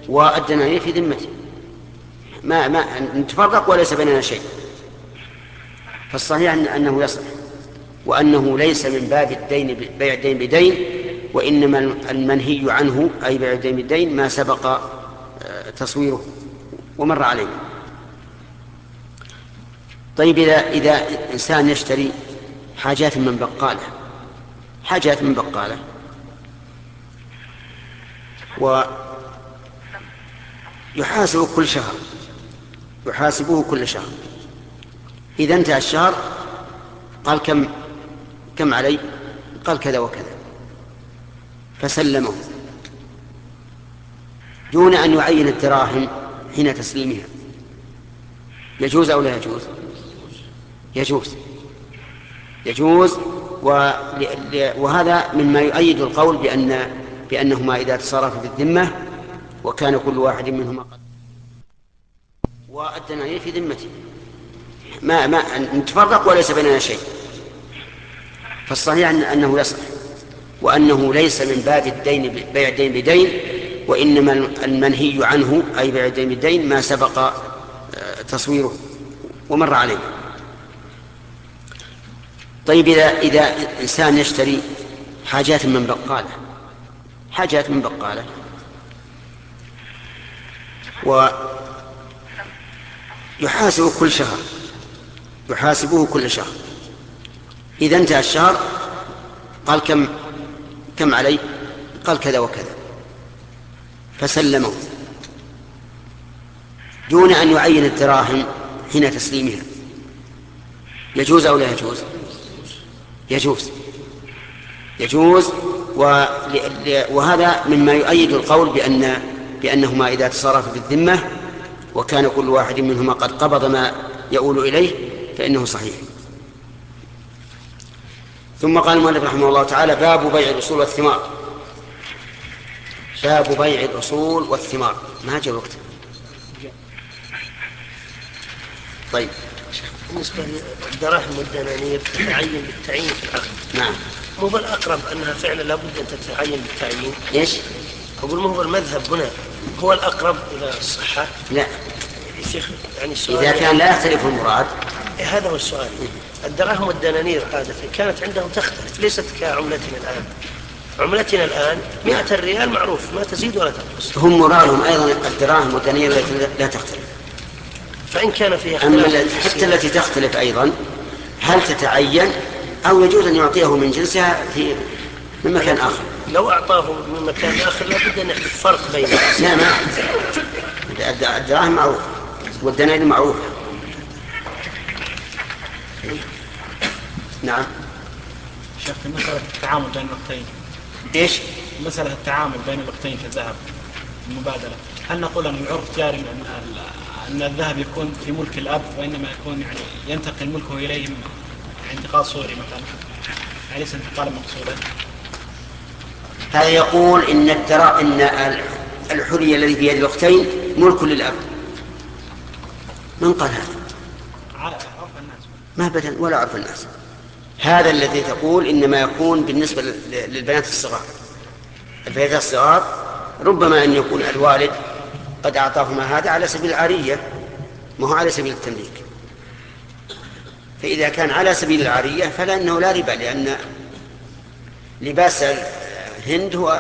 والدنانير في ذمته، ما ما نتفرق وليس بيننا شيء. فالصحيح أنه يصح، وأنه ليس من باب الدين بيع الدين بدين، وإنما المنهي عنه أي بيع الدين بالدين ما سبق تصويره ومر عليه. طيب إذا إذا إنسان يشتري حاجات من بقالة حاجات من بقالة ويحاسبه كل شهر يحاسبه كل شهر إذا انتهى الشهر قال كم كم علي؟ قال كذا وكذا، فسلمه دون أن يعين الدراهم حين تسليمها. يجوز أو لا يجوز؟ يجوز يجوز وهذا مما يؤيد القول بأن بأنهما إذا تصرفا في الذمة وكان كل واحد منهما قد والدنانير في ذمته، ما ما نتفرق وليس بيننا شيء. فالصحيح أنه يصح، وأنه ليس من باب الدين بيع الدين بدين، وإنما المنهي عنه أي بيع الدين بالدين ما سبق تصويره ومر عليه. طيب إذا إذا إنسان يشتري حاجات من بقالة حاجات من بقالة ويحاسبه كل شهر يحاسبه كل شهر إذا انتهى الشهر قال كم كم علي؟ قال كذا وكذا، فسلمه دون أن يعين الدراهم حين تسليمها. يجوز أو لا يجوز؟ يجوز يجوز وهذا مما يؤيد القول بأن بأنهما إذا تصرفا في الذمة وكان كل واحد منهما قد قبض ما يؤول إليه فإنه صحيح. ثم قال المؤلف رحمه الله تعالى: باب بيع الأصول والثمار. باب بيع الأصول والثمار. ما جاء الوقت؟ طيب بالنسبة للدراهم والدنانير تتعين بالتعيين في العقد. نعم. مو بالأقرب أنها فعلا لابد أن تتعين بالتعيين؟ إيش؟ أقول مو بالمذهب هنا هو الأقرب إلى الصحة؟ لا. شيخ يعني السؤال إذا كان لا يختلف المراد. إيه هذا هو السؤال. الدراهم والدنانير عادة كانت عندهم تختلف، ليست كعملتنا الآن. عملتنا الآن مئة ريال معروف، ما تزيد ولا تنقص. هم مرادهم أيضا الدراهم والدنانير لا تختلف. فإن كان فيها أما حتى التي تختلف أيضا هل تتعين أو يجوز أن يعطيه من جنسها في من مكان آخر؟ لو أعطاه من مكان آخر لابد أن يحدث فرق بينهم. لا ما الدراهم معروف والدنانير معروفة. نعم. شيخ في مسألة التعامل بين الوقتين. إيش؟ مسألة التعامل بين الوقتين في الذهب المبادلة، هل نقول أن العرف جاري أن أن الذهب يكون في ملك الأب وإنما يكون يعني ينتقل ملكه إليه انتقال صوري مثلا، يعني ليس انتقالا مقصودا؟ هذا يقول إن الترى إن الحرية الذي في يد الأختين ملك للأب. من قال هذا؟ عرف الناس. ما بدل ولا عرف الناس. هذا الذي تقول إنما يكون بالنسبة للبنات الصغار. البنات الصغار ربما أن يكون الوالد قد أعطاهما هذا على سبيل العارية، ما هو على سبيل التمليك. فإذا كان على سبيل العارية فلأنه لا ربا، لأن لباس الهند هو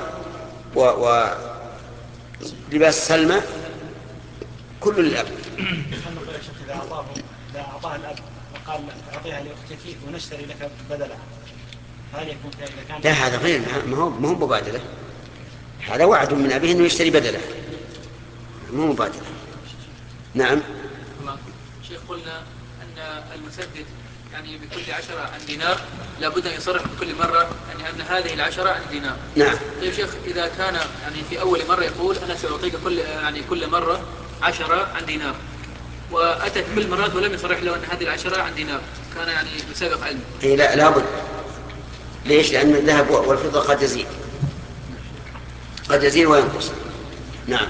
ولباس سلمى كل للأب. إذا أعطاه إذا أعطاه الأب وقال أعطيها لأختك ونشتري لك بدلها، هل يكون إذا كان؟ لا هذا غير، ما هو ما هو مبادلة، هذا وعد من أبيه إنه يشتري بدله، مو مبادلة. نعم. شيخ قلنا أن المسدد يعني بكل عشرة عن دينار لابد أن يصرف بكل مرة يعني أن هذه العشرة عن دينار. نعم. طيب شيخ إذا كان يعني في أول مرة يقول أنا سأعطيك كل يعني كل مرة عشرة عن دينار، وأتت كل مرات ولم يصرح له أن هذه العشرة عن دينار، كان يعني بسابق علم. إيه لا لابد. ليش؟ لأن الذهب والفضة قد يزيد قد يزيد وينقص. نعم.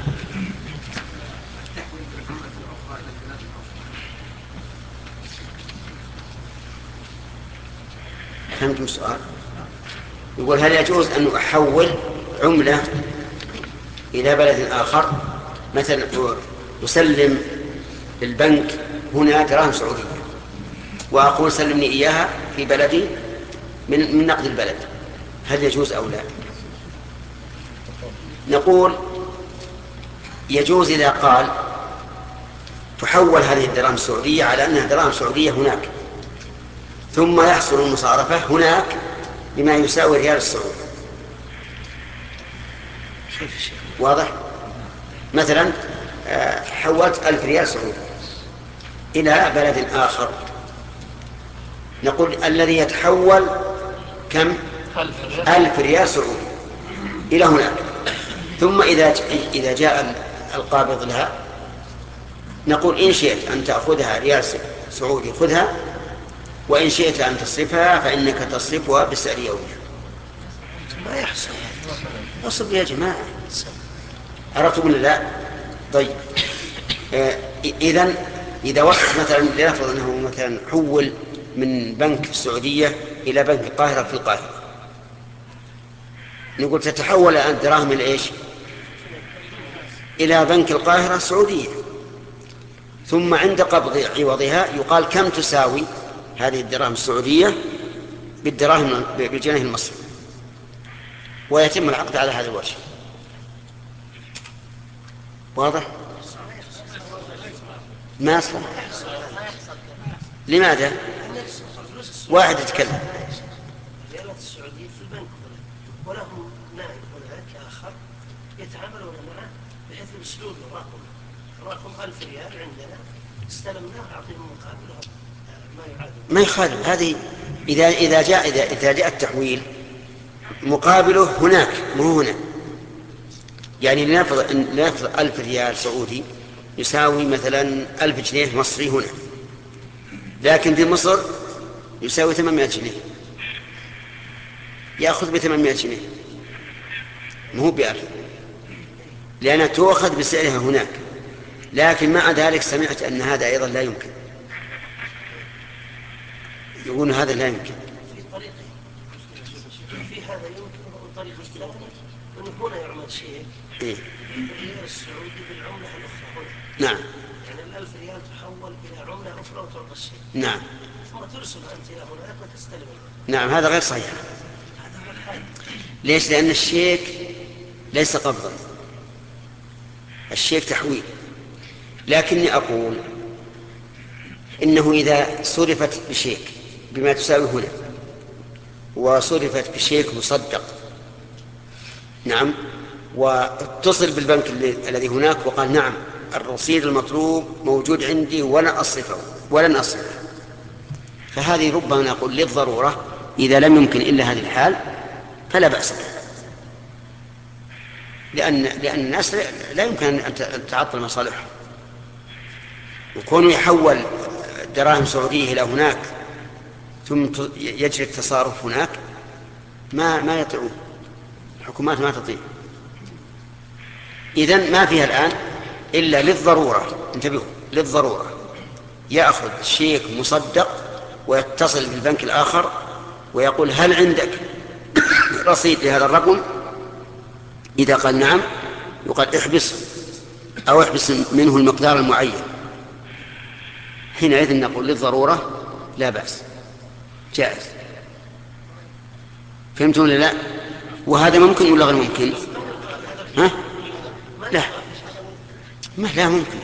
فهمت السؤال؟ يقول هل يجوز أن أحول عملة إلى بلد آخر مثلا أسلم للبنك هنا دراهم سعودية وأقول سلمني إياها في بلدي من من نقد البلد، هل يجوز أو لا؟ نقول يجوز إذا قال تحول هذه الدراهم السعودية على أنها دراهم سعودية هناك، ثم يحصل المصارفة هناك بما يساوي ريال السعودي. واضح؟ مثلا حولت ألف ريال سعودي إلى بلد آخر، نقول الذي يتحول كم؟ ألف ريال سعودي إلى هناك، ثم إذا إذا جاء القابض لها نقول إن شئت أن تأخذها ريال سعودي خذها، وإن شئت أن تصرفها فإنك تصرفها بالسعر يومي. ما يحصل أصب يا جماعة، عرفتم ولا لا؟ طيب آه إذن إذا وقت مثلا لنفرض أنه مثلا حول من بنك السعودية إلى بنك القاهرة في القاهرة، نقول تتحول الدراهم إلى إيش؟ إلى بنك القاهرة السعودية، ثم عند قبض عوضها يقال كم تساوي هذه الدراهم السعودية بالدراهم بالجنيه المصري، ويتم العقد على هذا الوجه. واضح؟ ما أصلا لماذا؟ واحد يتكلم الريالات السعودية في البنك ولهم نائب هناك آخر يتعاملون معه بحيث يرسلون الرقم رقم ألف ريال عندنا استلمناه أعطيهم مقابله ما يعادل. ما يخالف هذه إذا إذا جاء إذا إذا جاء التحويل مقابله هناك مو هنا، يعني لنفرض لنفرض ألف ريال سعودي يساوي مثلا ألف جنيه مصري هنا، لكن في مصر يساوي ثمانمائة جنيه، يأخذ بثمانمائة جنيه مو بألف، لأنها تؤخذ بسعرها هناك، لكن مع ذلك سمعت أن هذا أيضا لا يمكن، يقول هذا لا يمكن. في طريقه في هذا يمكن طريقة الثانية أنه هنا يعمل شيء إيه؟ الريال السعودي بالعملة الأخرى هنا. نعم. يعني الألف ريال تحول إلى عملة أخرى وتعطى الشيء. نعم. ثم ترسل أنت إلى هناك وتستلم. نعم هذا غير صحيح. هذا هو الحال. ليش؟ لأن الشيك ليس قبضا، الشيك تحويل. لكني أقول إنه إذا صرفت بشيك بما تساوي هنا وصرفت بشيك مصدق، نعم، واتصل بالبنك الذي هناك وقال نعم الرصيد المطلوب موجود عندي ولن أصرفه ولن أصرفه، فهذه ربما نقول للضرورة إذا لم يمكن إلا هذه الحال فلا بأس به، لأن لأن الناس لا يمكن أن تعطل مصالحهم، وكونه يحول دراهم سعودية إلى هناك ثم يجري التصارف هناك ما ما يطيعون، الحكومات ما تطيع. إذن ما فيها الآن إلا للضرورة، انتبهوا للضرورة، يأخذ شيك مصدق ويتصل بالبنك الآخر ويقول هل عندك رصيد لهذا الرقم؟ إذا قال نعم يقال احبس أو احبس منه المقدار المعين، حينئذ نقول للضرورة لا بأس جائز. فهمتم ولا لا؟ وهذا ممكن ولا غير ممكن؟ ها؟ لا ما لا ممكن.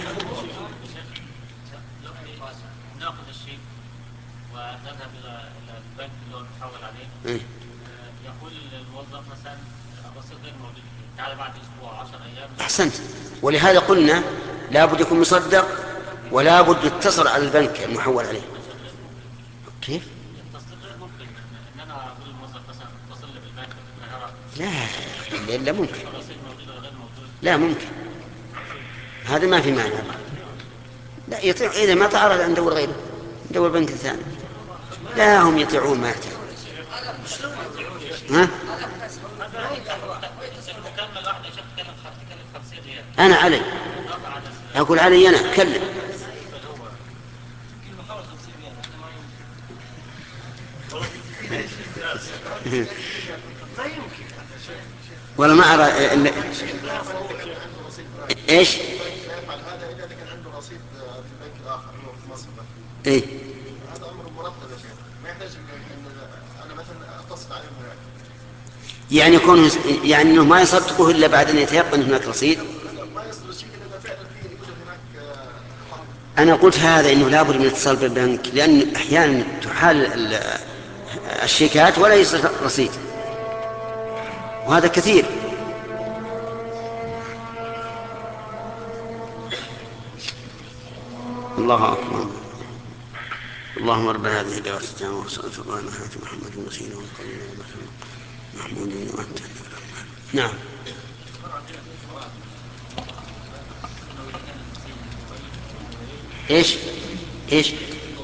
ناخذ الشيك ونذهب الى البنك اللي هو نحول عليه، يقول الموظف مثلا الرصيد غير موجود، تعال بعد اسبوع عشر ايام. احسنت، ولهذا قلنا لا بد يكون مصدق ولا بد يتصل على البنك المحول عليه. كيف؟ التصديق غير ممكن ان انا اقول للموظف مثلا اتصل لي بالبنك في القاهره. لا لا ممكن. الرصيد موجود ولا غير موجود؟ لا ممكن، هذا ما في معنى. لا يطيع، إذا ما تعرض ندور غيره، ندور بنك ثاني. لا هم يطيعون ما يحتاج. ها؟ أنا علي أقول علي أنا كلم. ولا ما أرى إيش الواحد اللي كان عنده رصيد في البنك الاخر هو في مصر ايه هذا امر مرتب يا شيخ ما يحتاج ان انا مثلا اتصل عليهم هناك يعني يكون يعني انه ما يصدقه الا بعد ان يتيقن هناك رصيد. ما يصدق الشيء الا فعلا فيه يوجد هناك. انا قلت هذا انه لابد من الاتصال بالبنك لان احيانا تحال الشيكات ولا يصل رصيد وهذا كثير. الله أكبر. اللهم رب هذه الدعوة التامة والصلاة والسلام على محمد وسيلة وقليل محمود وأنت. نعم. إيش إيش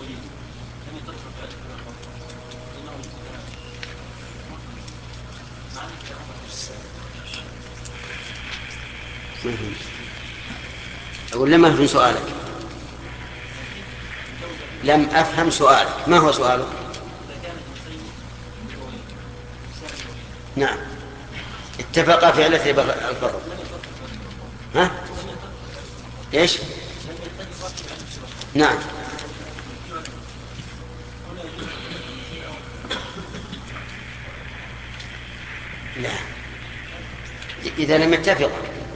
أقول لما أفهم سؤالك. لم أفهم سؤالك. ما هو سؤالك؟ نعم اتفق في علة الفرق. ها إيش؟ نعم لا إذا لم يتفق.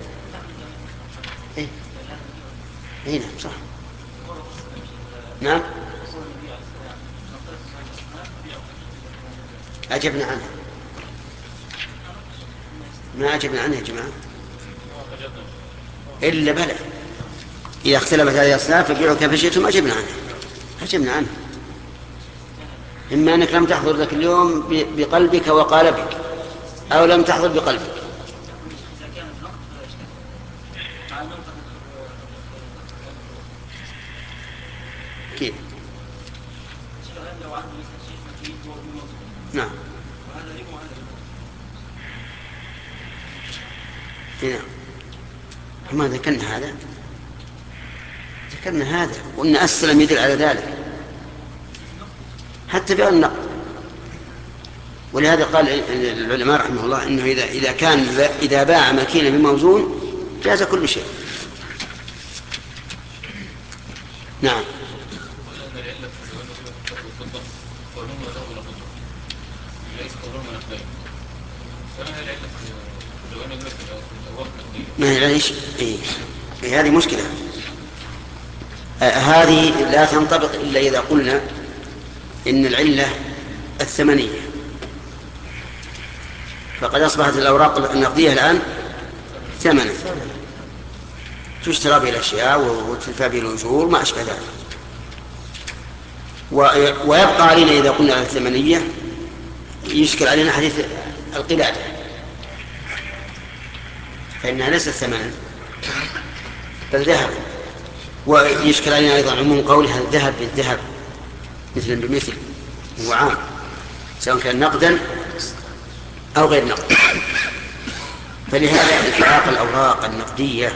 إيه إيه نعم صح. نعم أجبنا عنه. ما أجبنا عنه يا جماعة إلا بلى إذا اختلفت هذه الأصناف فبيعوا كيف شئتم. أجبنا عنه أجبنا عنه. إما أنك لم تحضر ذاك اليوم بقلبك وقالبك أو لم تحضر بقلبك. كيف؟ نعم هنا ما ذكرنا هذا. ذكرنا هذا وأن السلم يدل على ذلك حتى بيع النقد. ولهذا قال العلماء رحمه الله إنه إذا إذا كان إذا باع ماكينة بموزون جاز كل شيء. نعم ما هي ليش إيه؟ هذه مشكلة. آه هذه لا تنطبق إلا إذا قلنا إن العلة الثمنية فقد أصبحت الأوراق النقدية الآن ثمنا تشترى بها الأشياء وتدفع بها الأجور ما أشبه ذلك. ويبقى علينا إذا قلنا على الثمنية يشكل علينا حديث القلادة فإنها ليست ثمنا بل ذهب. ويشكل علينا أيضا عموم قولها الذهب بالذهب مثلا بمثل هو عام سواء كان نقدا أو غير نقد. فلهذا إطلاق الأوراق النقدية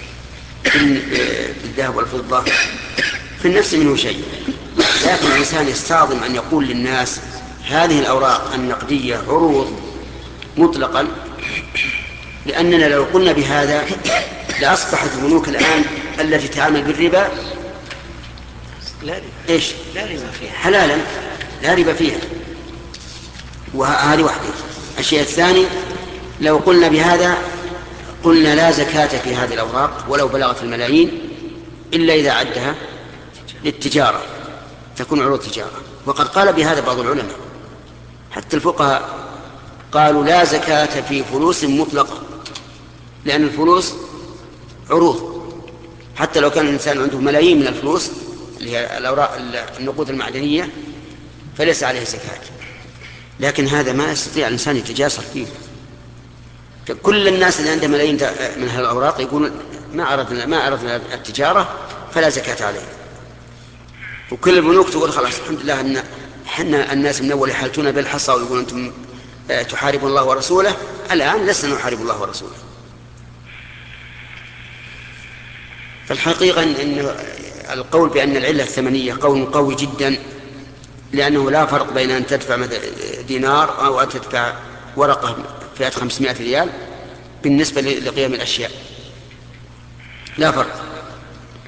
بالذهب والفضة في النفس منه شيء. لكن الإنسان يستعظم أن يقول للناس هذه الأوراق النقدية عروض مطلقا لأننا لو قلنا بهذا لأصبحت البنوك الآن التي تعامل بالربا لا إيش لا ربا فيها حلالا لا ربا فيها. وهذه واحدة. الشيء الثاني لو قلنا بهذا قلنا لا زكاة في هذه الأوراق ولو بلغت الملايين إلا إذا عدها للتجارة تكون عروض تجارة. وقد قال بهذا بعض العلماء حتى الفقهاء قالوا لا زكاة في فلوس مطلقة لأن الفلوس عروض حتى لو كان الإنسان عنده ملايين من الفلوس اللي هي الأوراق النقود المعدنية فليس عليه زكاة. لكن هذا ما يستطيع الإنسان يتجاسر فيه. كل الناس اللي عندهم ملايين من هذه الأوراق يقولون ما أردنا ما أردنا التجارة فلا زكاة عليه. وكل البنوك تقول خلاص الحمد لله أن حنا الناس من أول يحالتون بالحصى ويقولون أنتم تحاربون الله ورسوله. الآن لسنا نحارب الله ورسوله. فالحقيقة أن القول بأن العلة الثمنية قول قوي جدا لأنه لا فرق بين أن تدفع دينار أو أن تدفع ورقة فئة خمسمائة ريال بالنسبة لقيم الأشياء لا فرق.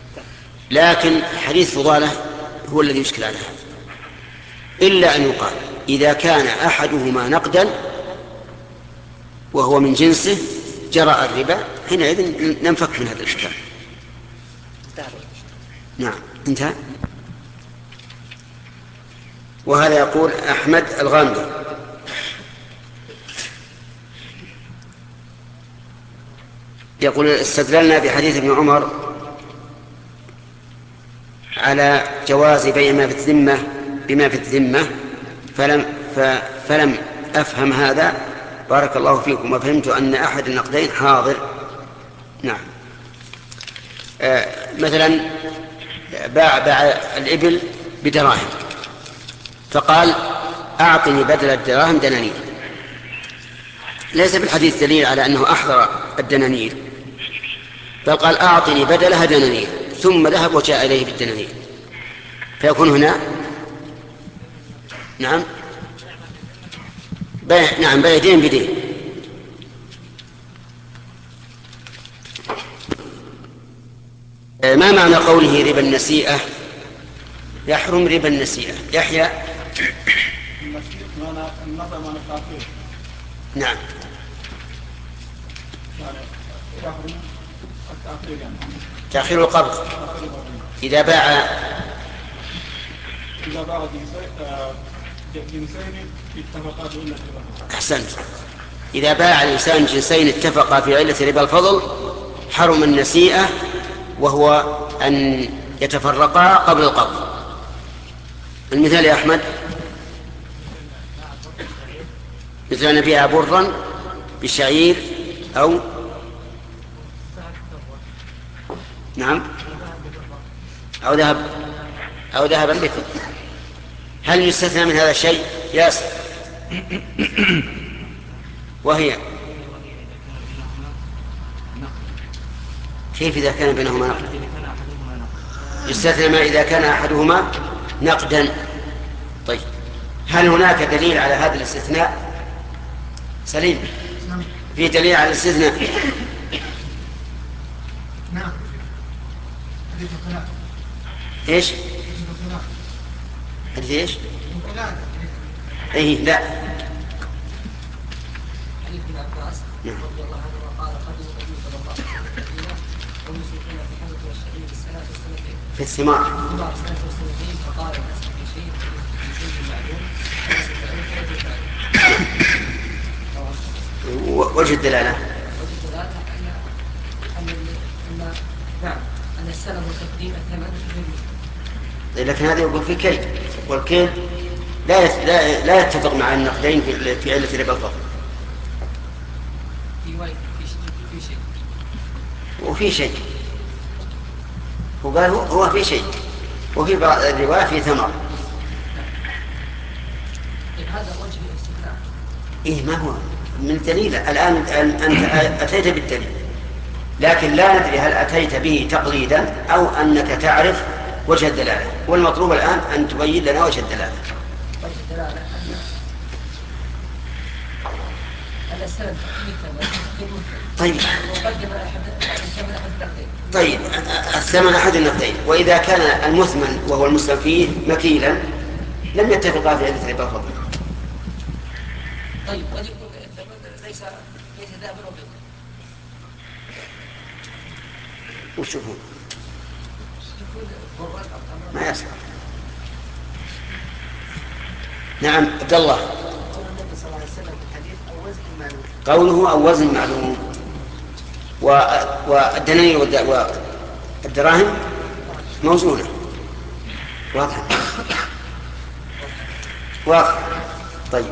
لكن حديث فضالة هو الذي يشكل على هذا، إلا أن يقال إذا كان أحدهما نقدا وهو من جنسه جرى الربا، حينئذ ننفك من هذا الإشكال. نعم انتهى. وهذا يقول أحمد الغامدي يقول استدللنا بحديث ابن عمر على جواز بيع ما في الذمة بما في الذمة فلم, فلم أفهم هذا بارك الله فيكم، وفهمت أن أحد النقدين حاضر. نعم. آه مثلا باع باع الإبل بدراهم فقال أعطني بدل الدراهم دنانير، ليس في الحديث دليل على أنه أحضر الدنانير، بل قال أعطني بدلها دنانير، ثم ذهب وجاء إليه بالدنانير، فيكون هنا نعم بيع نعم بيع دين بدين. ما معنى قوله ربا النسيئة يحرم ربا النسيئة؟ يحيى. نعم. تأخير القبض إذا باع إذا باع جنسين اتفقا في علة الربا. أحسنت. إذا باع الإنسان جنسين اتفقا في علة ربا الفضل حرم النسيئة، وهو أن يتفرقا قبل القبض. المثال يا أحمد مثل أن نبيع برا بالشعير أو نعم أو ذهب أو ذهبا بكم. هل يستثنى من هذا الشيء؟ ياسر. وهي كيف إذا كان بينهما نقد؟ يستثنى ما إذا كان أحدهما نقدا. طيب هل هناك دليل على هذا الاستثناء؟ سليم، في دليل على الاستثناء؟ نعم. ايش؟ حديث ايش؟ ايه لا. حديث ابن عباس رضي الله عنه قال قدم النبي صلى الله عليه وسلم ويشركون في حمد والشعير السنة والسنتين في الثمار ثمار سنة والسنتين فقال الناس في شيء في شيء معلوم وجه الدلالة وجه الدلالة أن أن نعم أن السلم وتقديم الثمن في الذمة. لكن هذا يقول في كيل، والكيل لا لا لا يتفق مع النقدين في في علة ربا الفضل. في وايد في شيء وفي شيء وقال هو في شيء وفي بعض الرواية في ثمر. هذا وجه الاستثناء. إيه ما هو من دليل الآن أنت أتيت بالدليل، لكن لا ندري هل أتيت به تقليدا أو أنك تعرف وجه الدلالة، والمطلوب الآن أن تبين لنا وجه الدلالة. وجه الدلالة أن السلم طيب وقدم الثمن أحد النقدين. طيب الثمن أحد النقدين، وإذا كان المثمن وهو المسلم فيه مكيلا لم يتفقا في علة ربا الفضل. طيب قد يكون الثمن ليس ليس ذهبا وفضة. وشوفوا ما يصح. نعم عبد الله. قول النبي صلى الله عليه وسلم في الحديث أو وزن معلوم. قوله أو وزن معلوم، والدنانير والدراهم موزونة. واضح واضح. طيب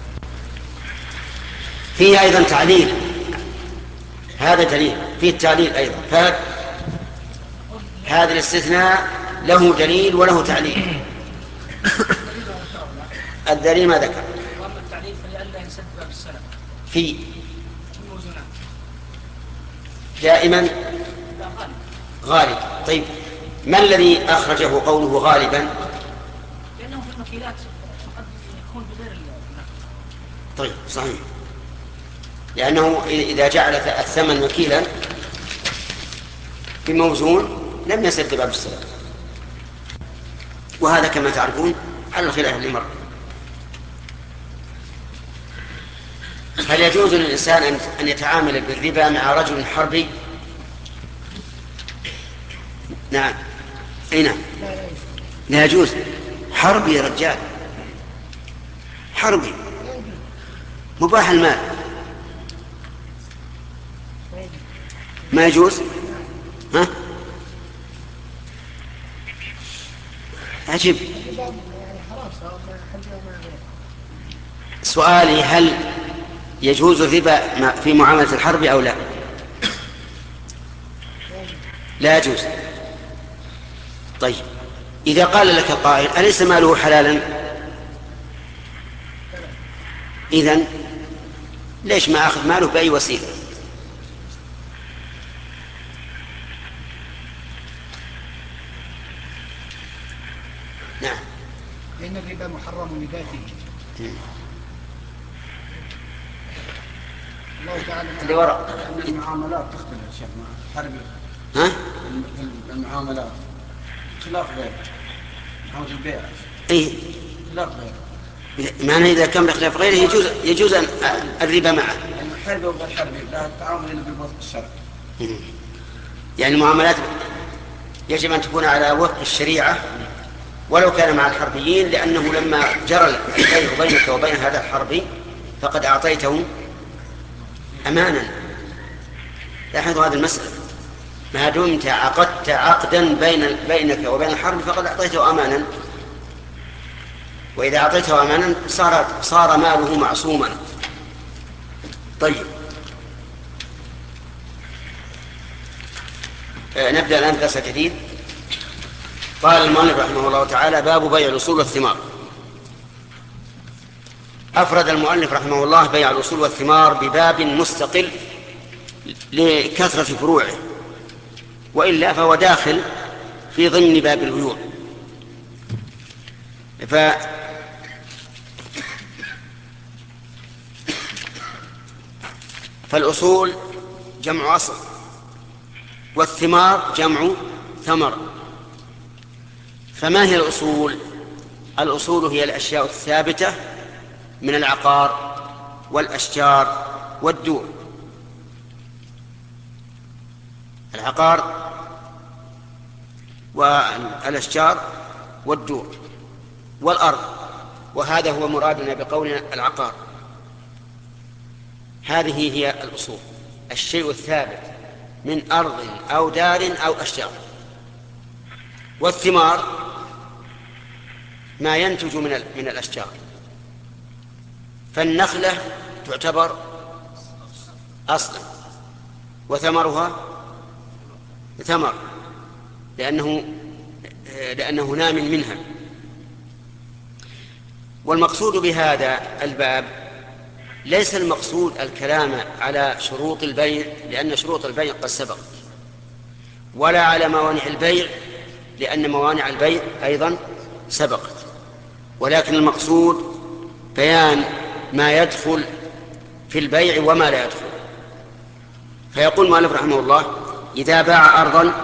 فيه أيضا تعليل، هذا دليل فيه التعليل أيضا، فهذا الاستثناء له دليل وله تعليل. الدليل ما ذكر. وأما التعليل فلئلا ينسب بالسلف في الموزونات دائما لا غالب. غالب. طيب ما الذي أخرجه قوله غالبا؟ لأنه في المكيلات قد يكون بغير النقد. طيب صحيح، لأنه إذا جعل الثمن وكيلا بموزون لم يسد باب السلام. وهذا كما تعرفون على الخلاف اللي مر. هل يجوز للإنسان أن يتعامل بالربا مع رجل حربي؟ نعم. أي نعم. لا يجوز. حربي يا رجال، حربي مباح المال، ما يجوز. ها؟ عجيب. سؤالي هل يجوز الربا في معاملة الحرب أو لا؟ لا يجوز. طيب إذا قال لك قائل أليس ماله حلالا؟ إذن ليش ما أخذ ماله بأي وسيلة؟ نعم. لأن الربا محرم لذاته. الله تعالى اللي وراء المعاملات تختلف يا شيخ حربي. ها؟ المعاملات خلاف غير معاملة البيع. إيه؟ خلاف غير. معنى إذا كان بخلاف غيره يجوز يجوز الربا معه. الحربي وغير حربي لا التعامل إلا بالوفق الشرعي. يعني المعاملات يجب أن تكون على وفق الشريعة ولو كان مع الحربيين، لأنه لما جرى البيع بينك وبين هذا الحربي فقد أعطيته أمانا. لاحظوا هذه المسألة، ما دمت عقدت عقدا بين بينك وبين الحرب فقد أعطيته أمانا، وإذا أعطيته أمانا صار صار ماله معصوما. طيب آه نبدأ الآن درس جديد. قال المؤلف رحمه الله تعالى: باب بيع الأصول والثمار. أفرد المؤلف رحمه الله بيع الأصول والثمار بباب مستقل لكثرة فروعه، وإلا فهو داخل في ضمن باب البيوع. ف فالأصول جمع أصل، والثمار جمع ثمر. فما هي الأصول؟ الأصول هي الأشياء الثابتة من العقار والأشجار والدور. العقار والأشجار والدور والأرض، وهذا هو مرادنا بقولنا العقار. هذه هي الأصول، الشيء الثابت من أرض أو دار أو أشجار. والثمار ما ينتج من من الأشجار، فالنخلة تعتبر أصلا وثمرها ثمر لأنه لأنه نام منها. والمقصود بهذا الباب ليس المقصود الكلام على شروط البيع، لأن شروط البيع قد سبقت، ولا على موانع البيع، لأن موانع البيع أيضا سبقت، ولكن المقصود بيان ما يدخل في البيع وما لا يدخل. فيقول المؤلف رحمه الله: إذا باع أرضا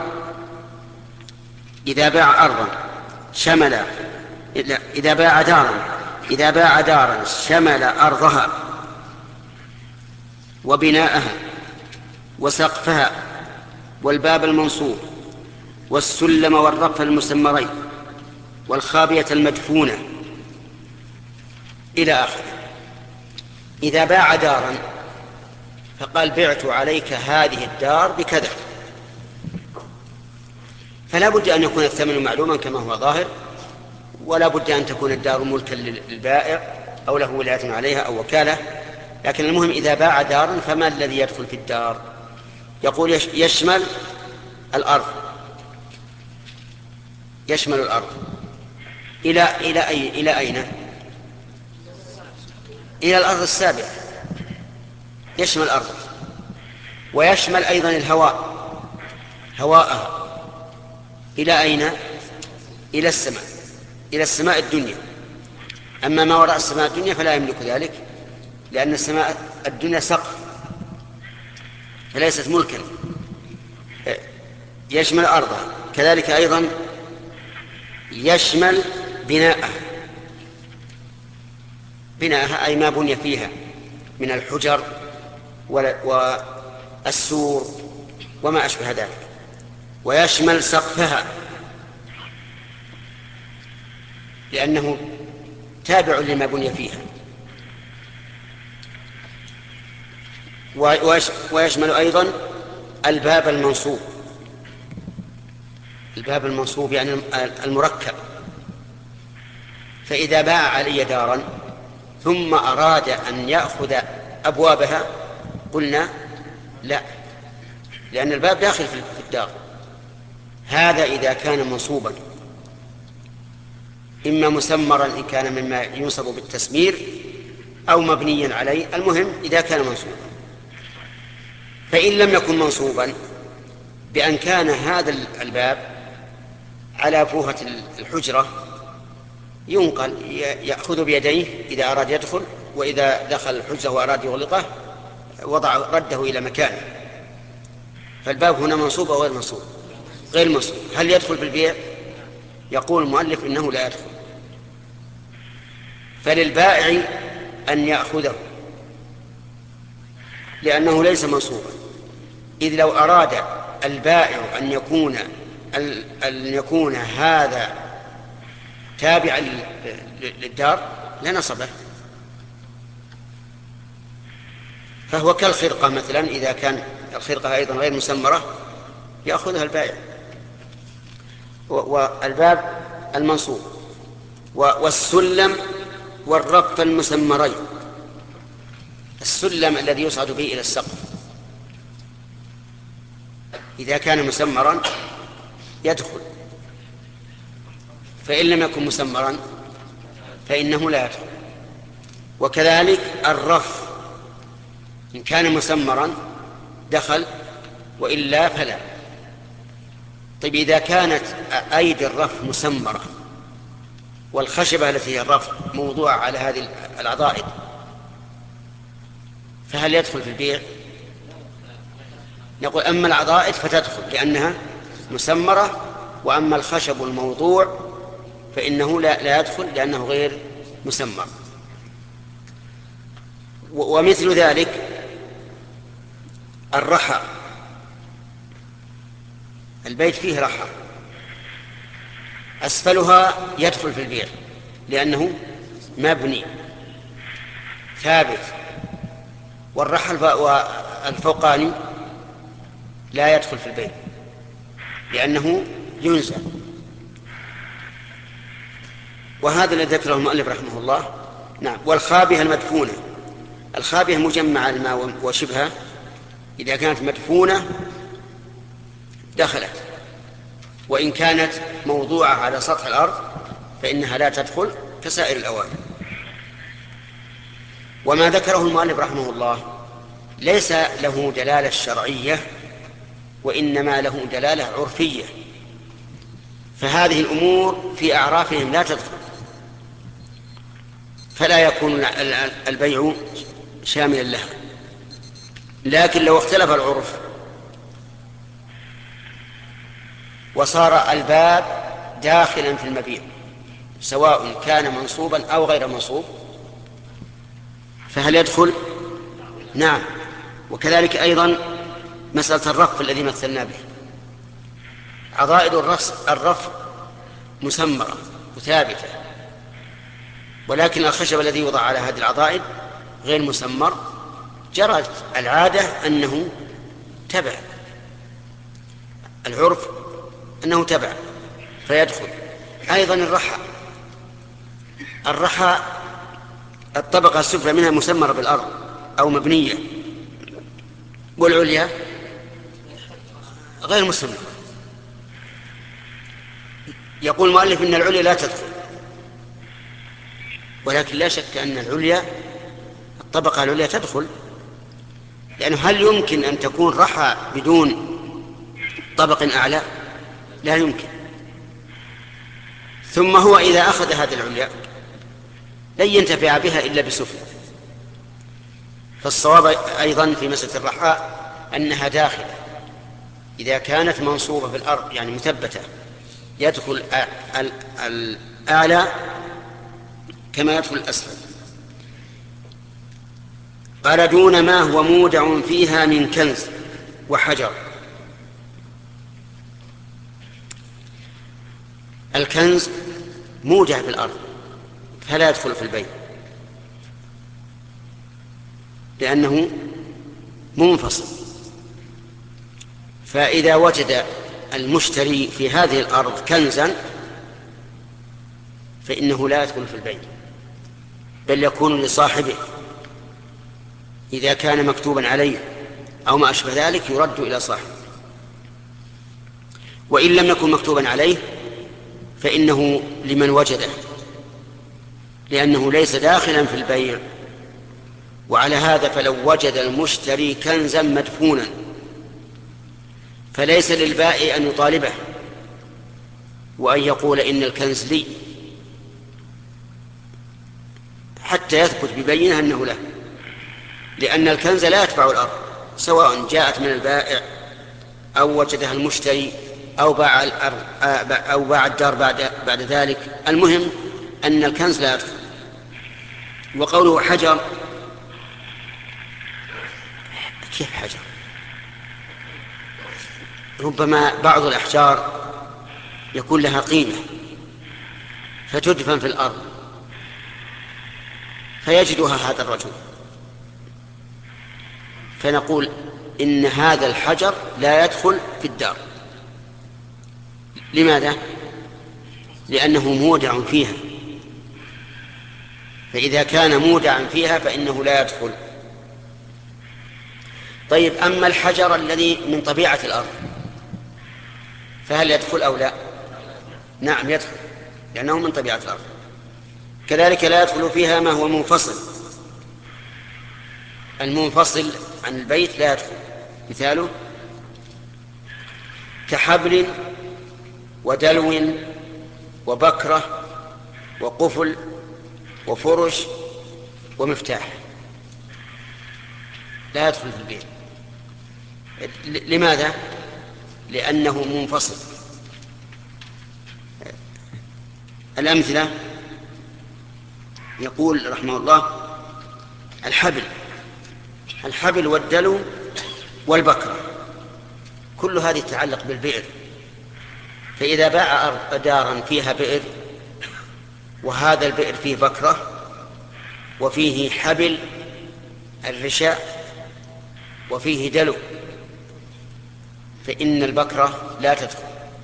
إذا باع أرضا شمل إذا باع دارا إذا باع دارا شمل أرضها وبناءها وسقفها والباب المنصوب والسلم والرقف المسمرين والخابية المدفونة إلى آخره. إذا باع دارا فقال: بعت عليك هذه الدار بكذا، فلا بد أن يكون الثمن معلوما كما هو ظاهر، ولا بد أن تكون الدار ملكا للبائع أو له ولاية عليها أو وكالة. لكن المهم إذا باع دارا فما الذي يدخل في الدار؟ يقول يشمل الأرض يشمل الأرض إلى إلى أي إلى أين؟ إلى الأرض السابعة، يشمل الأرض، ويشمل أيضا الهواء هواءها إلى أين؟ إلى السماء إلى السماء الدنيا. أما ما وراء السماء الدنيا فلا يملك ذلك، لأن السماء الدنيا سقف فليست ملكا. يشمل أرضه، كذلك أيضا يشمل بناءه بناءها أي ما بني فيها من الحجر والسور وما أشبه ذلك، ويشمل سقفها لأنه تابع لما بني فيها، ويشمل أيضا الباب المنصوب. الباب المنصوب يعني المركب، فإذا باع علي دارا ثم أراد أن يأخذ أبوابها قلنا لا، لأن الباب داخل في الدار. هذا إذا كان منصوبا، إما مسمرا إن كان مما ينصب بالتسمير أو مبنيا عليه، المهم إذا كان منصوبا. فإن لم يكن منصوبا بأن كان هذا الباب على فوهة الحجرة ينقل، يأخذ بيديه إذا أراد يدخل، وإذا دخل الحجرة وأراد يغلقه وضع رده إلى مكانه. فالباب هنا منصوب أو غير منصوب؟ غير منصوب. هل يدخل بالبيع؟ يقول المؤلف إنه لا يدخل، فللبائع أن يأخذه لأنه ليس منصوبا. إذ لو أراد البائع أن يكون أن يكون هذا تابعا للدار لنصبه، فهو كالخرقة مثلا، إذا كان الخرقة أيضا غير مسمرة يأخذها البائع. والباب المنصوب والسلم والرف المسمرين. السلم الذي يصعد به إلى السقف إذا كان مسمرا يدخل، فإن لم يكن مسمرا فإنه لا يدخل. وكذلك الرف إن كان مسمرا دخل وإلا فلا. طيب إذا كانت أيدي الرف مسمرة والخشبة التي هي الرف موضوعة على هذه العضائد، فهل يدخل في البيع؟ نقول أما العضائد فتدخل لأنها مسمرة، وأما الخشب الموضوع فإنه لا, لا يدخل لأنه غير مسمر. ومثل ذلك الرحى، البيت فيه رحى أسفلها يدخل في البيع لأنه مبني ثابت، والرحى الفوقاني لا يدخل في البيت لأنه ينزل. وهذا الذي ذكره المؤلف رحمه الله. نعم. والخابئة المدفونة، الخابئة مجمع الماء وشبهه إذا كانت مدفونة دخلت، وإن كانت موضوعة على سطح الأرض فإنها لا تدخل كسائر الأواني. وما ذكره المؤلف رحمه الله ليس له دلالة شرعية، وإنما له دلالة عرفية، فهذه الأمور في أعرافهم لا تدخل، فلا يكون البيع شاملا لها. لكن لو اختلف العرف وصار الباب داخلا في المبيع سواء كان منصوبا أو غير منصوب فهل يدخل؟ نعم. وكذلك أيضا مسألة الرف الذي مثلنا به، عضائد الرف مسمرة وثابتة، ولكن الخشب الذي يوضع على هذه العضائد غير مسمر، جرت العادة أنه تبع العرف أنه تبع فيدخل. أيضا الرحى، الرحى الطبقة السفلى منها مسمرة بالأرض أو مبنية، والعليا غير مسمرة. يقول المؤلف إن العليا لا تدخل، ولكن لا شك أن العليا الطبقة العليا تدخل، لأنه هل يمكن أن تكون رحى بدون طبق أعلى؟ لا يمكن. ثم هو إذا أخذ هذه العليا لن ينتفع بها إلا بسفلى. فالصواب أيضا في مسألة الرحى أنها داخلة، إذا كانت منصوبة في الأرض يعني مثبتة يدخل الأعلى كما يدخل الأسفل. قال دون ما هو مودع فيها من كنز وحجر. الكنز مودع في الأرض فلا يدخل في البيت لأنه منفصل، فإذا وجد المشتري في هذه الأرض كنزا فإنه لا يدخل في البيت بل يكون لصاحبه، إذا كان مكتوبا عليه أو ما أشبه ذلك يرد إلى صاحبه، وإن لم يكن مكتوبا عليه فإنه لمن وجده لأنه ليس داخلا في البيع. وعلى هذا فلو وجد المشتري كنزا مدفونا فليس للبائع أن يطالبه وأن يقول إن الكنز لي حتى يثبت ببينه أنه له، لأن الكنز لا يتبع الأرض سواء جاءت من البائع أو وجدها المشتري أو باع الأرض أو باع الدار بعد بعد ذلك، المهم أن الكنز لا يدخل. وقوله حجر، كيف حجر؟ ربما بعض الأحجار يكون لها قيمة فتدفن في الأرض فيجدها هذا الرجل، فنقول إن هذا الحجر لا يدخل في الدار. لماذا؟ لأنه مودع فيها، فإذا كان مودعا فيها فإنه لا يدخل. طيب أما الحجر الذي من طبيعة الأرض فهل يدخل أو لا؟ نعم يدخل لأنه من طبيعة الأرض. كذلك لا يدخل فيها ما هو منفصل، المنفصل عن البيت لا يدخل، مثاله كحبل ودلو وبكرة وقفل وفرش ومفتاح لا يدخل في البيت. لماذا؟ لأنه منفصل. الأمثلة يقول رحمه الله الحبل الحبل والدلو والبكرة كل هذه تتعلق بالبئر، فإذا باع دارا فيها بئر وهذا البئر فيه بكرة وفيه حبل الرشاء وفيه دلو فإن البكرة لا تدخل.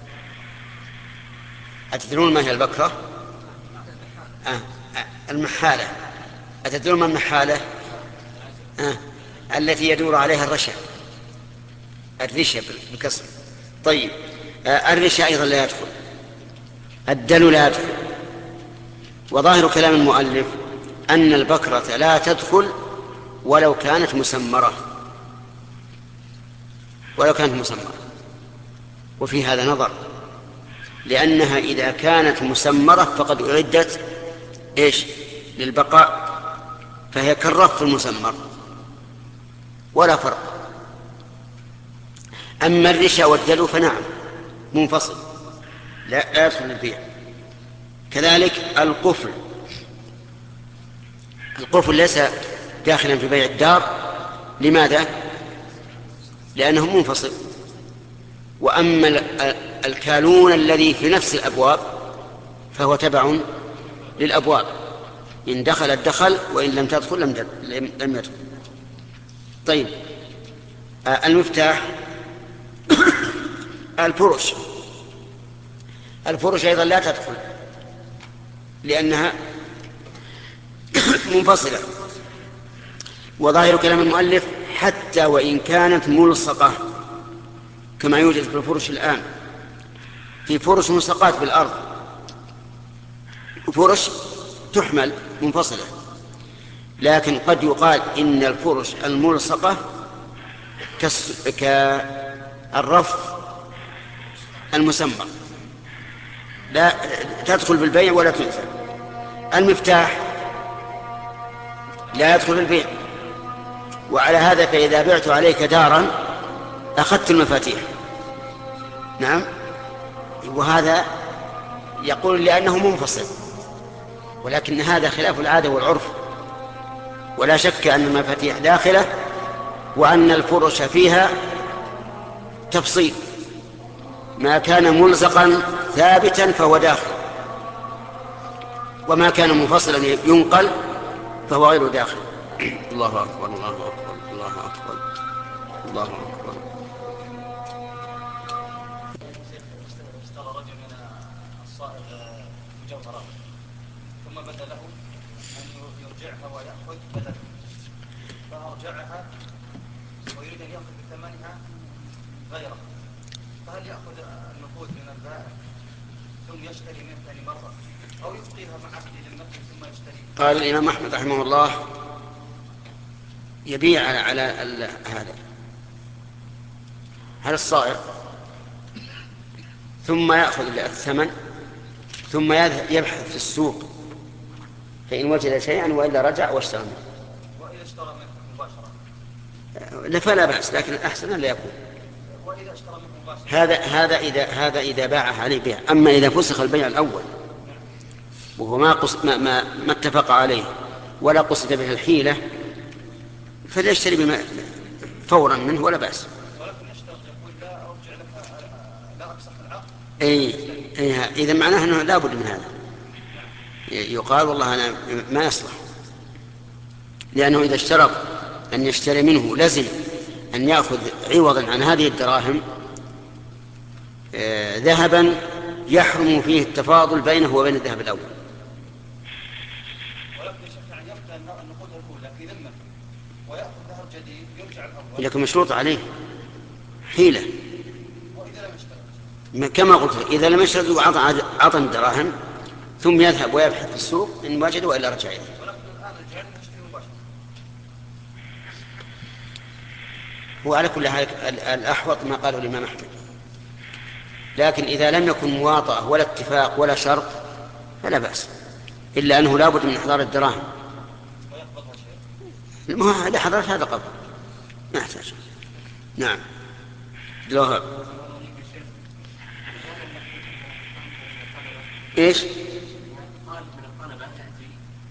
أتدرون ما هي البكرة؟ آه. آه. المحالة. أتدرون ما المحالة؟ آه. التي يدور عليها الرشا، الرشا بالكسر. طيب آه. الرشا أيضا لا يدخل، الدلو لا يدخل. وظاهر كلام المؤلف أن البكرة لا تدخل ولو كانت مسمرة ولو كانت مسمرة وفي هذا نظر، لأنها إذا كانت مسمرة فقد أعدت إيش للبقاء، فهي كالرف المسمر ولا فرق. أما الرشا والدلو فنعم منفصل لا, لا يدخل البيع. كذلك القفل القفل ليس داخلا في بيع الدار. لماذا؟ لأنه منفصل. وأما الكالون الذي في نفس الأبواب فهو تبع للأبواب، إن دخلت دخل وإن لم تدخل لم يدخل. طيب المفتاح الفرش الفرش أيضا لا تدخل لأنها منفصلة. وظاهر كلام المؤلف حتى وإن كانت ملصقة كما يوجد في الفرش الآن، في فرش ملصقات بالأرض، فرش تحمل منفصلة، لكن قد يقال إن الفرش الملصقة كالرف المسمى لا تدخل بالبيع ولا تنفع. المفتاح لا يدخل البيع، وعلى هذا فإذا بعت عليك دارا أخذت المفاتيح نعم. وهذا يقول لأنه منفصل، ولكن هذا خلاف العادة والعرف، ولا شك أن المفاتيح داخلة وأن الفرش فيها تفصيل، ما كان ملصقا ثابتا فهو داخل، وما كان منفصلا ينقل فهو غير داخل. الله أكبر الله أكبر الله أكبر الله أكبر. اشترى رجل من الصائغ مجوهرات ثم بدا له أن يرجعها ويأخذ بدلا، فأرجعها ويريد أن يأخذ بثمنها غيره، فهل يأخذ النقود من البائع ثم يشتري منه ثاني مرة أو يبقيها مع عقد ذمته ثم يشتري؟ قال الإمام أحمد رحمه الله يبيع على, على هذا على الصائغ ثم يأخذ الثمن ثم يبحث في السوق فإن وجد شيئا وإلا رجع واشترى منه. وإذا اشترى منه مباشرة لا فلا بأس، لكن الأحسن لا يكون. وإذا اشترى منه مباشرة هذا هذا إذا هذا إذا باعه عليه بيع. أما إذا فسخ البيع الأول وهو ما قصد ما, ما, ما اتفق عليه ولا قصد به الحيلة فليشتري بما فورا منه ولا بأس. ولكن يشترط يقول لا أرجع لك لا أفسخ العقد. أي أي إذا معناه أنه لا بد من هذا، يقال والله أنا ما يصلح، لأنه إذا اشترط أن يشتري منه لازم أن يأخذ عوضا عن هذه الدراهم آه ذهبا يحرم فيه التفاضل بينه وبين الذهب الأول. ولكن يشفع أن يبقى النقود الأولى في ذمته ويأخذ ذهب جديد يرجع الأول. لكن مشروط عليه حيلة. وإذا لم يشترط كما قلت إذا لم يشترط وعطى الدراهم ثم يذهب ويبحث في السوق إن وجد وإلا رجع إليه. ولكن الآن رجع يشتري مباشرة. هو على كل حال الأحوط ما قاله الإمام أحمد، لكن إذا لم يكن مواطأة ولا اتفاق ولا شرط فلا بأس، إلا أنه لا بد من إحضار الدراهم. ما لا حضرت هذا قبل ما يحتاج. نعم. جوهر إيش؟ طالب من الطلبة يأتي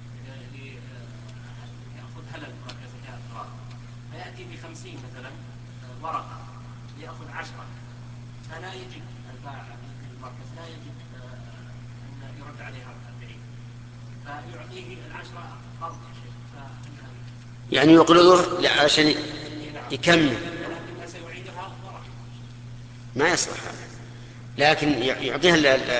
يأخذ هلل مركز زكاة التراب، فيأتي بخمسين مثلا ورقة يأخذ عشرة، فلا يجب البائع في المركز لا يجب أن يرد عليها أربعين، فيعطيه العشرة قرض يا شيخ، يعني يقرضه عشان يكمل، ولكن سيعيدها ورقة ما يصلح هذا، لكن يعطيها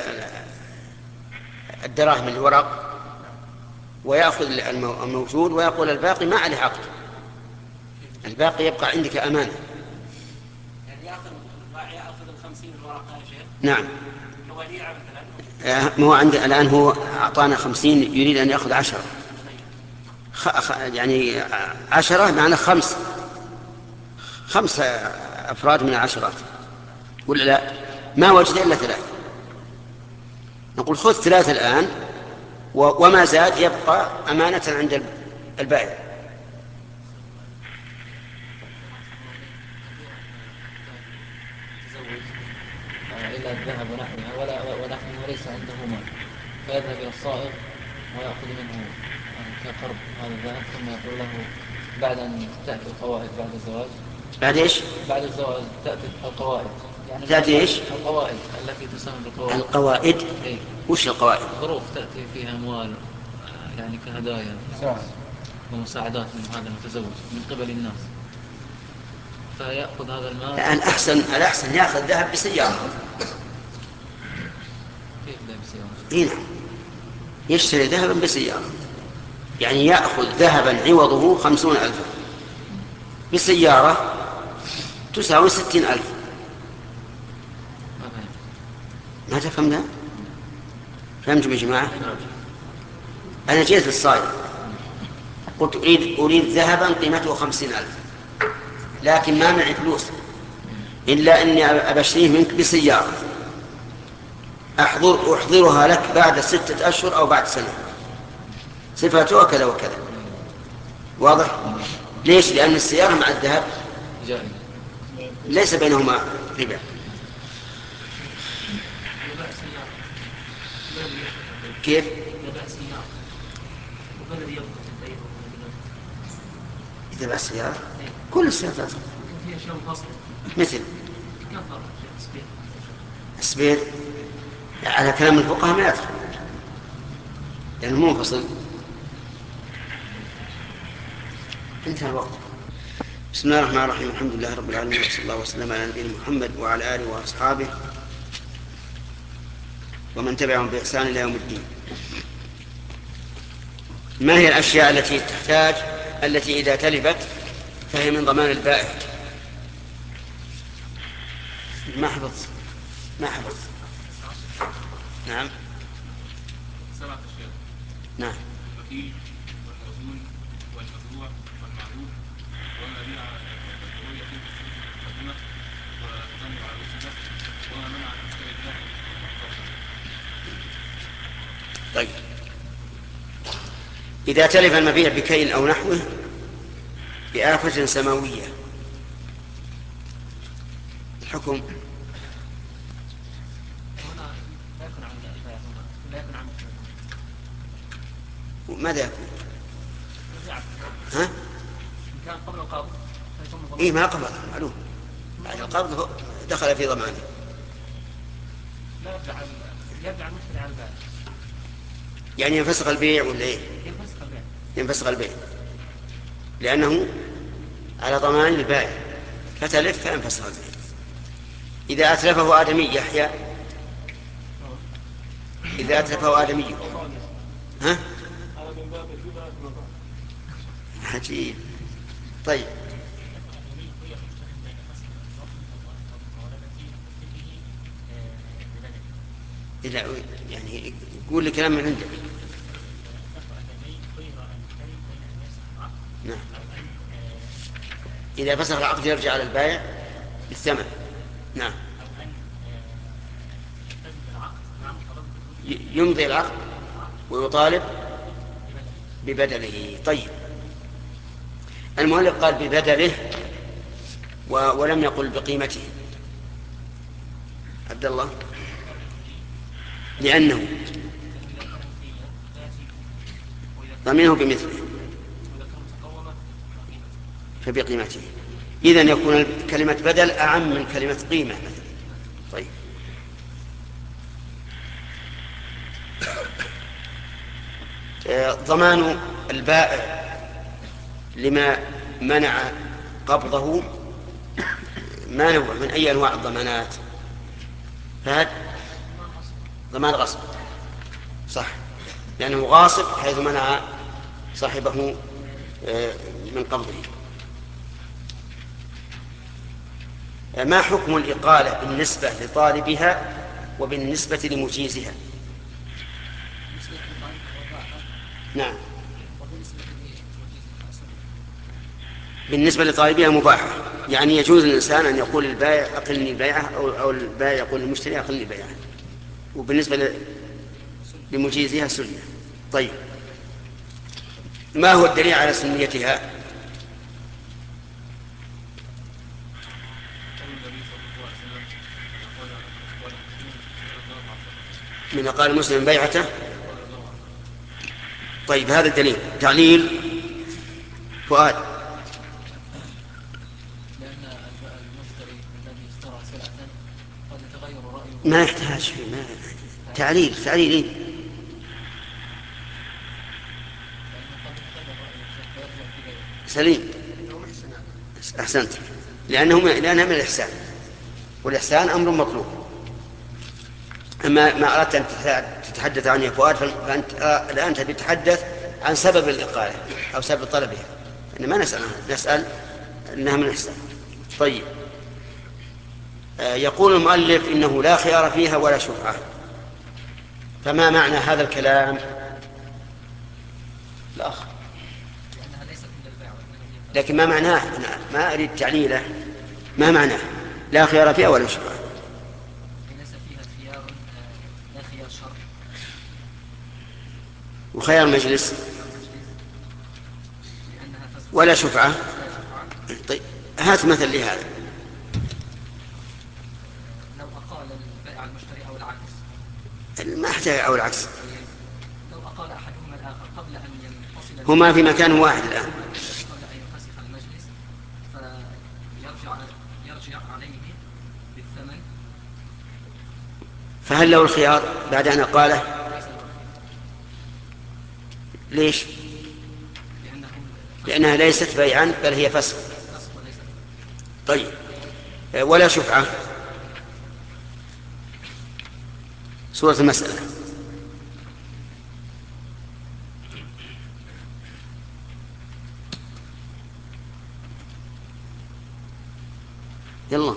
الدراهم الورق ويأخذ الموجود ويقول الباقي ما عليه عقد، الباقي يبقى عندك أمانة. يعني يأخذ يأخذ الخمسين الورقة يا شيخ. نعم. كوديعة مثلا. ما هو عندي الآن هو أعطانا خمسين يريد أن يأخذ عشرة. خ... يعني عشرة معنى خمس خمس أفراد من العشرات ولا لا؟ ما وجد إلا ثلاثة، نقول خذ ثلاثة الآن وما زاد يبقى أمانة عند البائع. إلا الذهب ونحوها ولا ونحوه ليس عنده مال، فيذهب إلى الصائغ ويأخذ منه كقرض هذا الذهب، ثم يقول له بعد أن تأتي القواعد بعد الزواج. بعد إيش؟ بعد الزواج تأتي القواعد. يعني تأتي إيش؟ القواعد التي تسمى بالقواعد. القواعد؟ إيه؟ وش القواعد؟ ظروف تأتي فيها أموال يعني كهدايا ومساعدات من هذا المتزوج من قبل الناس، فيأخذ هذا المال. الأحسن الأحسن يأخذ ذهب بسيارة. كيف ذهب بسيارة؟ إيه نعم، يشتري ذهبا بسيارة، يعني يأخذ ذهبا عوضه خمسون ألفا بسيارة تساوي ستين ألف. ما تفهم ده؟ فهمتم يا جماعة؟ أنا جيت للصائغ قلت أريد أريد ذهبا قيمته خمسين ألف، لكن ما معي فلوس إلا أني أبشريه منك بسيارة أحضر أحضرها لك بعد ستة أشهر أو بعد سنة، صفاتها كذا وكذا. واضح؟ ليش؟ لأن السيارة مع الذهب ليس بينهما ربا. كيف؟ إذا باع السيارة كل السيارات مثل السبير على كلام الفقهاء ما يدخل لأنه يعني منفصل. انتهى الوقت. بسم الله الرحمن الرحيم. الحمد لله رب العالمين وصلى الله وسلم على نبينا محمد وعلى آله وأصحابه ومن تبعهم بإحسان إلى يوم الدين. ما هي الأشياء التي تحتاج التي إذا تلفت فهي من ضمان البائع؟ ما حفظ ما حفظ نعم سبعة أشياء. نعم. الوكيل والموزون والمزروع والمعروف والمبيع والرؤية والقدمة والتمر على الوسيلة وما منع من مشتري الله. طيب إذا تلف المبيع بكيل أو نحوه بآفة سماوية الحكم ماذا يكون؟ ها؟ كان قبل القبض. إيه ما قبض معلوم بعد القبض دخل في ضمانه. لا يرجع يرجع المشتري على البائع. يعني ينفسخ البيع ولا إيه؟ ينفسخ البيع. ينفسخ البيع لأنه على ضمان البائع فتلف فينفسخ البيع. إذا أتلفه آدمي يحيى إذا أتلفه آدمي ها؟ عجيب. طيب إذا يعني يقول لي كلام من عندك. نعم. إذا فسخ العقد يرجع على البائع بالثمن. نعم. يمضي العقد ويطالب ببدله. طيب المؤلف قال ببدله ولم يقل بقيمته. عبد الله لأنه ضمنه بمثله فبقيمته. إذن يكون كلمة بدل أعم من كلمة قيمة مثلا. طيب ضمان البائع لما منع قبضه ما نوع من أي أنواع الضمانات؟ فهد ضمان غصب صح لأنه غاصب حيث منع صاحبه من قبضه. ما حكم الإقالة بالنسبة لطالبها وبالنسبة لمجيزها؟ نعم. بالنسبة لطالبها مباحة يعني يجوز للإنسان أن يقول البائع أقلني بيعه أو البائع يقول للمشتري أقلني بيعه. وبالنسبة لمجيزها سنة. طيب ما هو الدليل على سنيتها؟ من قال المسلم بيعته. طيب هذا الدليل. تعليل فؤاد. ما يحتاج ما تعليل تعليل إيه؟ سليم أحسنت لأنه لأنها من الإحسان والإحسان أمر مطلوب. أما ما أردت أن تتحدث عنه يا فؤاد فأنت الآن تبي تتحدث عن سبب الإقالة أو سبب طلبها. إنما نسأل نسأل أنها من الإحسان. طيب يقول المؤلف إنه لا خيار فيها ولا شفعة. فما معنى هذا الكلام؟ لا لكن ما معناه؟ أنا ما أريد تعليله. ما معناه لا خيار فيها ولا شفعة؟ ليس فيها خيار لا خيار شرعي وخيار مجلس ولا شفعة. طيب هات مثل لهذا. لو أقال البائع المشتري أو العكس ما احتاج أو العكس. لو أقال أحدهما الآخر قبل أن ينفصل هما في مكان واحد الآن، قبل أن ينفسخ المجلس فيرجع يرجع عليه بالثمن. فهل له الخيار بعد أن قاله؟ ليش؟ لأنها ليست بيعا بل هي فسخ. طيب، ولا شفعة. سورة المسألة. يلا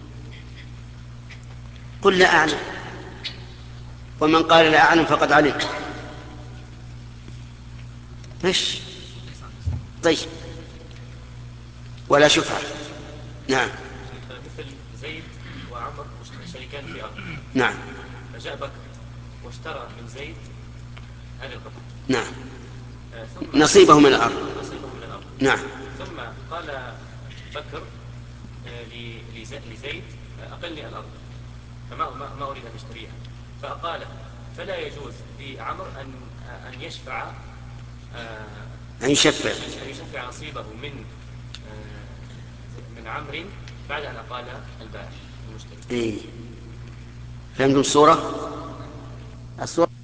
قل لا أعلم، ومن قال لا أعلم فقد علم. ايش؟ طيب، ولا شفعة. نعم. مثل زيد وعمر شريكان في أرض. نعم. فجاء بكر واشترى من زيد هذه القطعة. نعم. نصيبه من الأرض. نصيبه من الأرض. نعم. ثم قال بكر لزيد أقلني الأرض فما ما أريد أن أشتريها، فقال فلا يجوز لعمر أن أن يشفع أن يشفع أن يشفع نصيبه من من عمرو بعد أن قال البائع المشتري. إيه. فهمتم الصورة؟ الصورة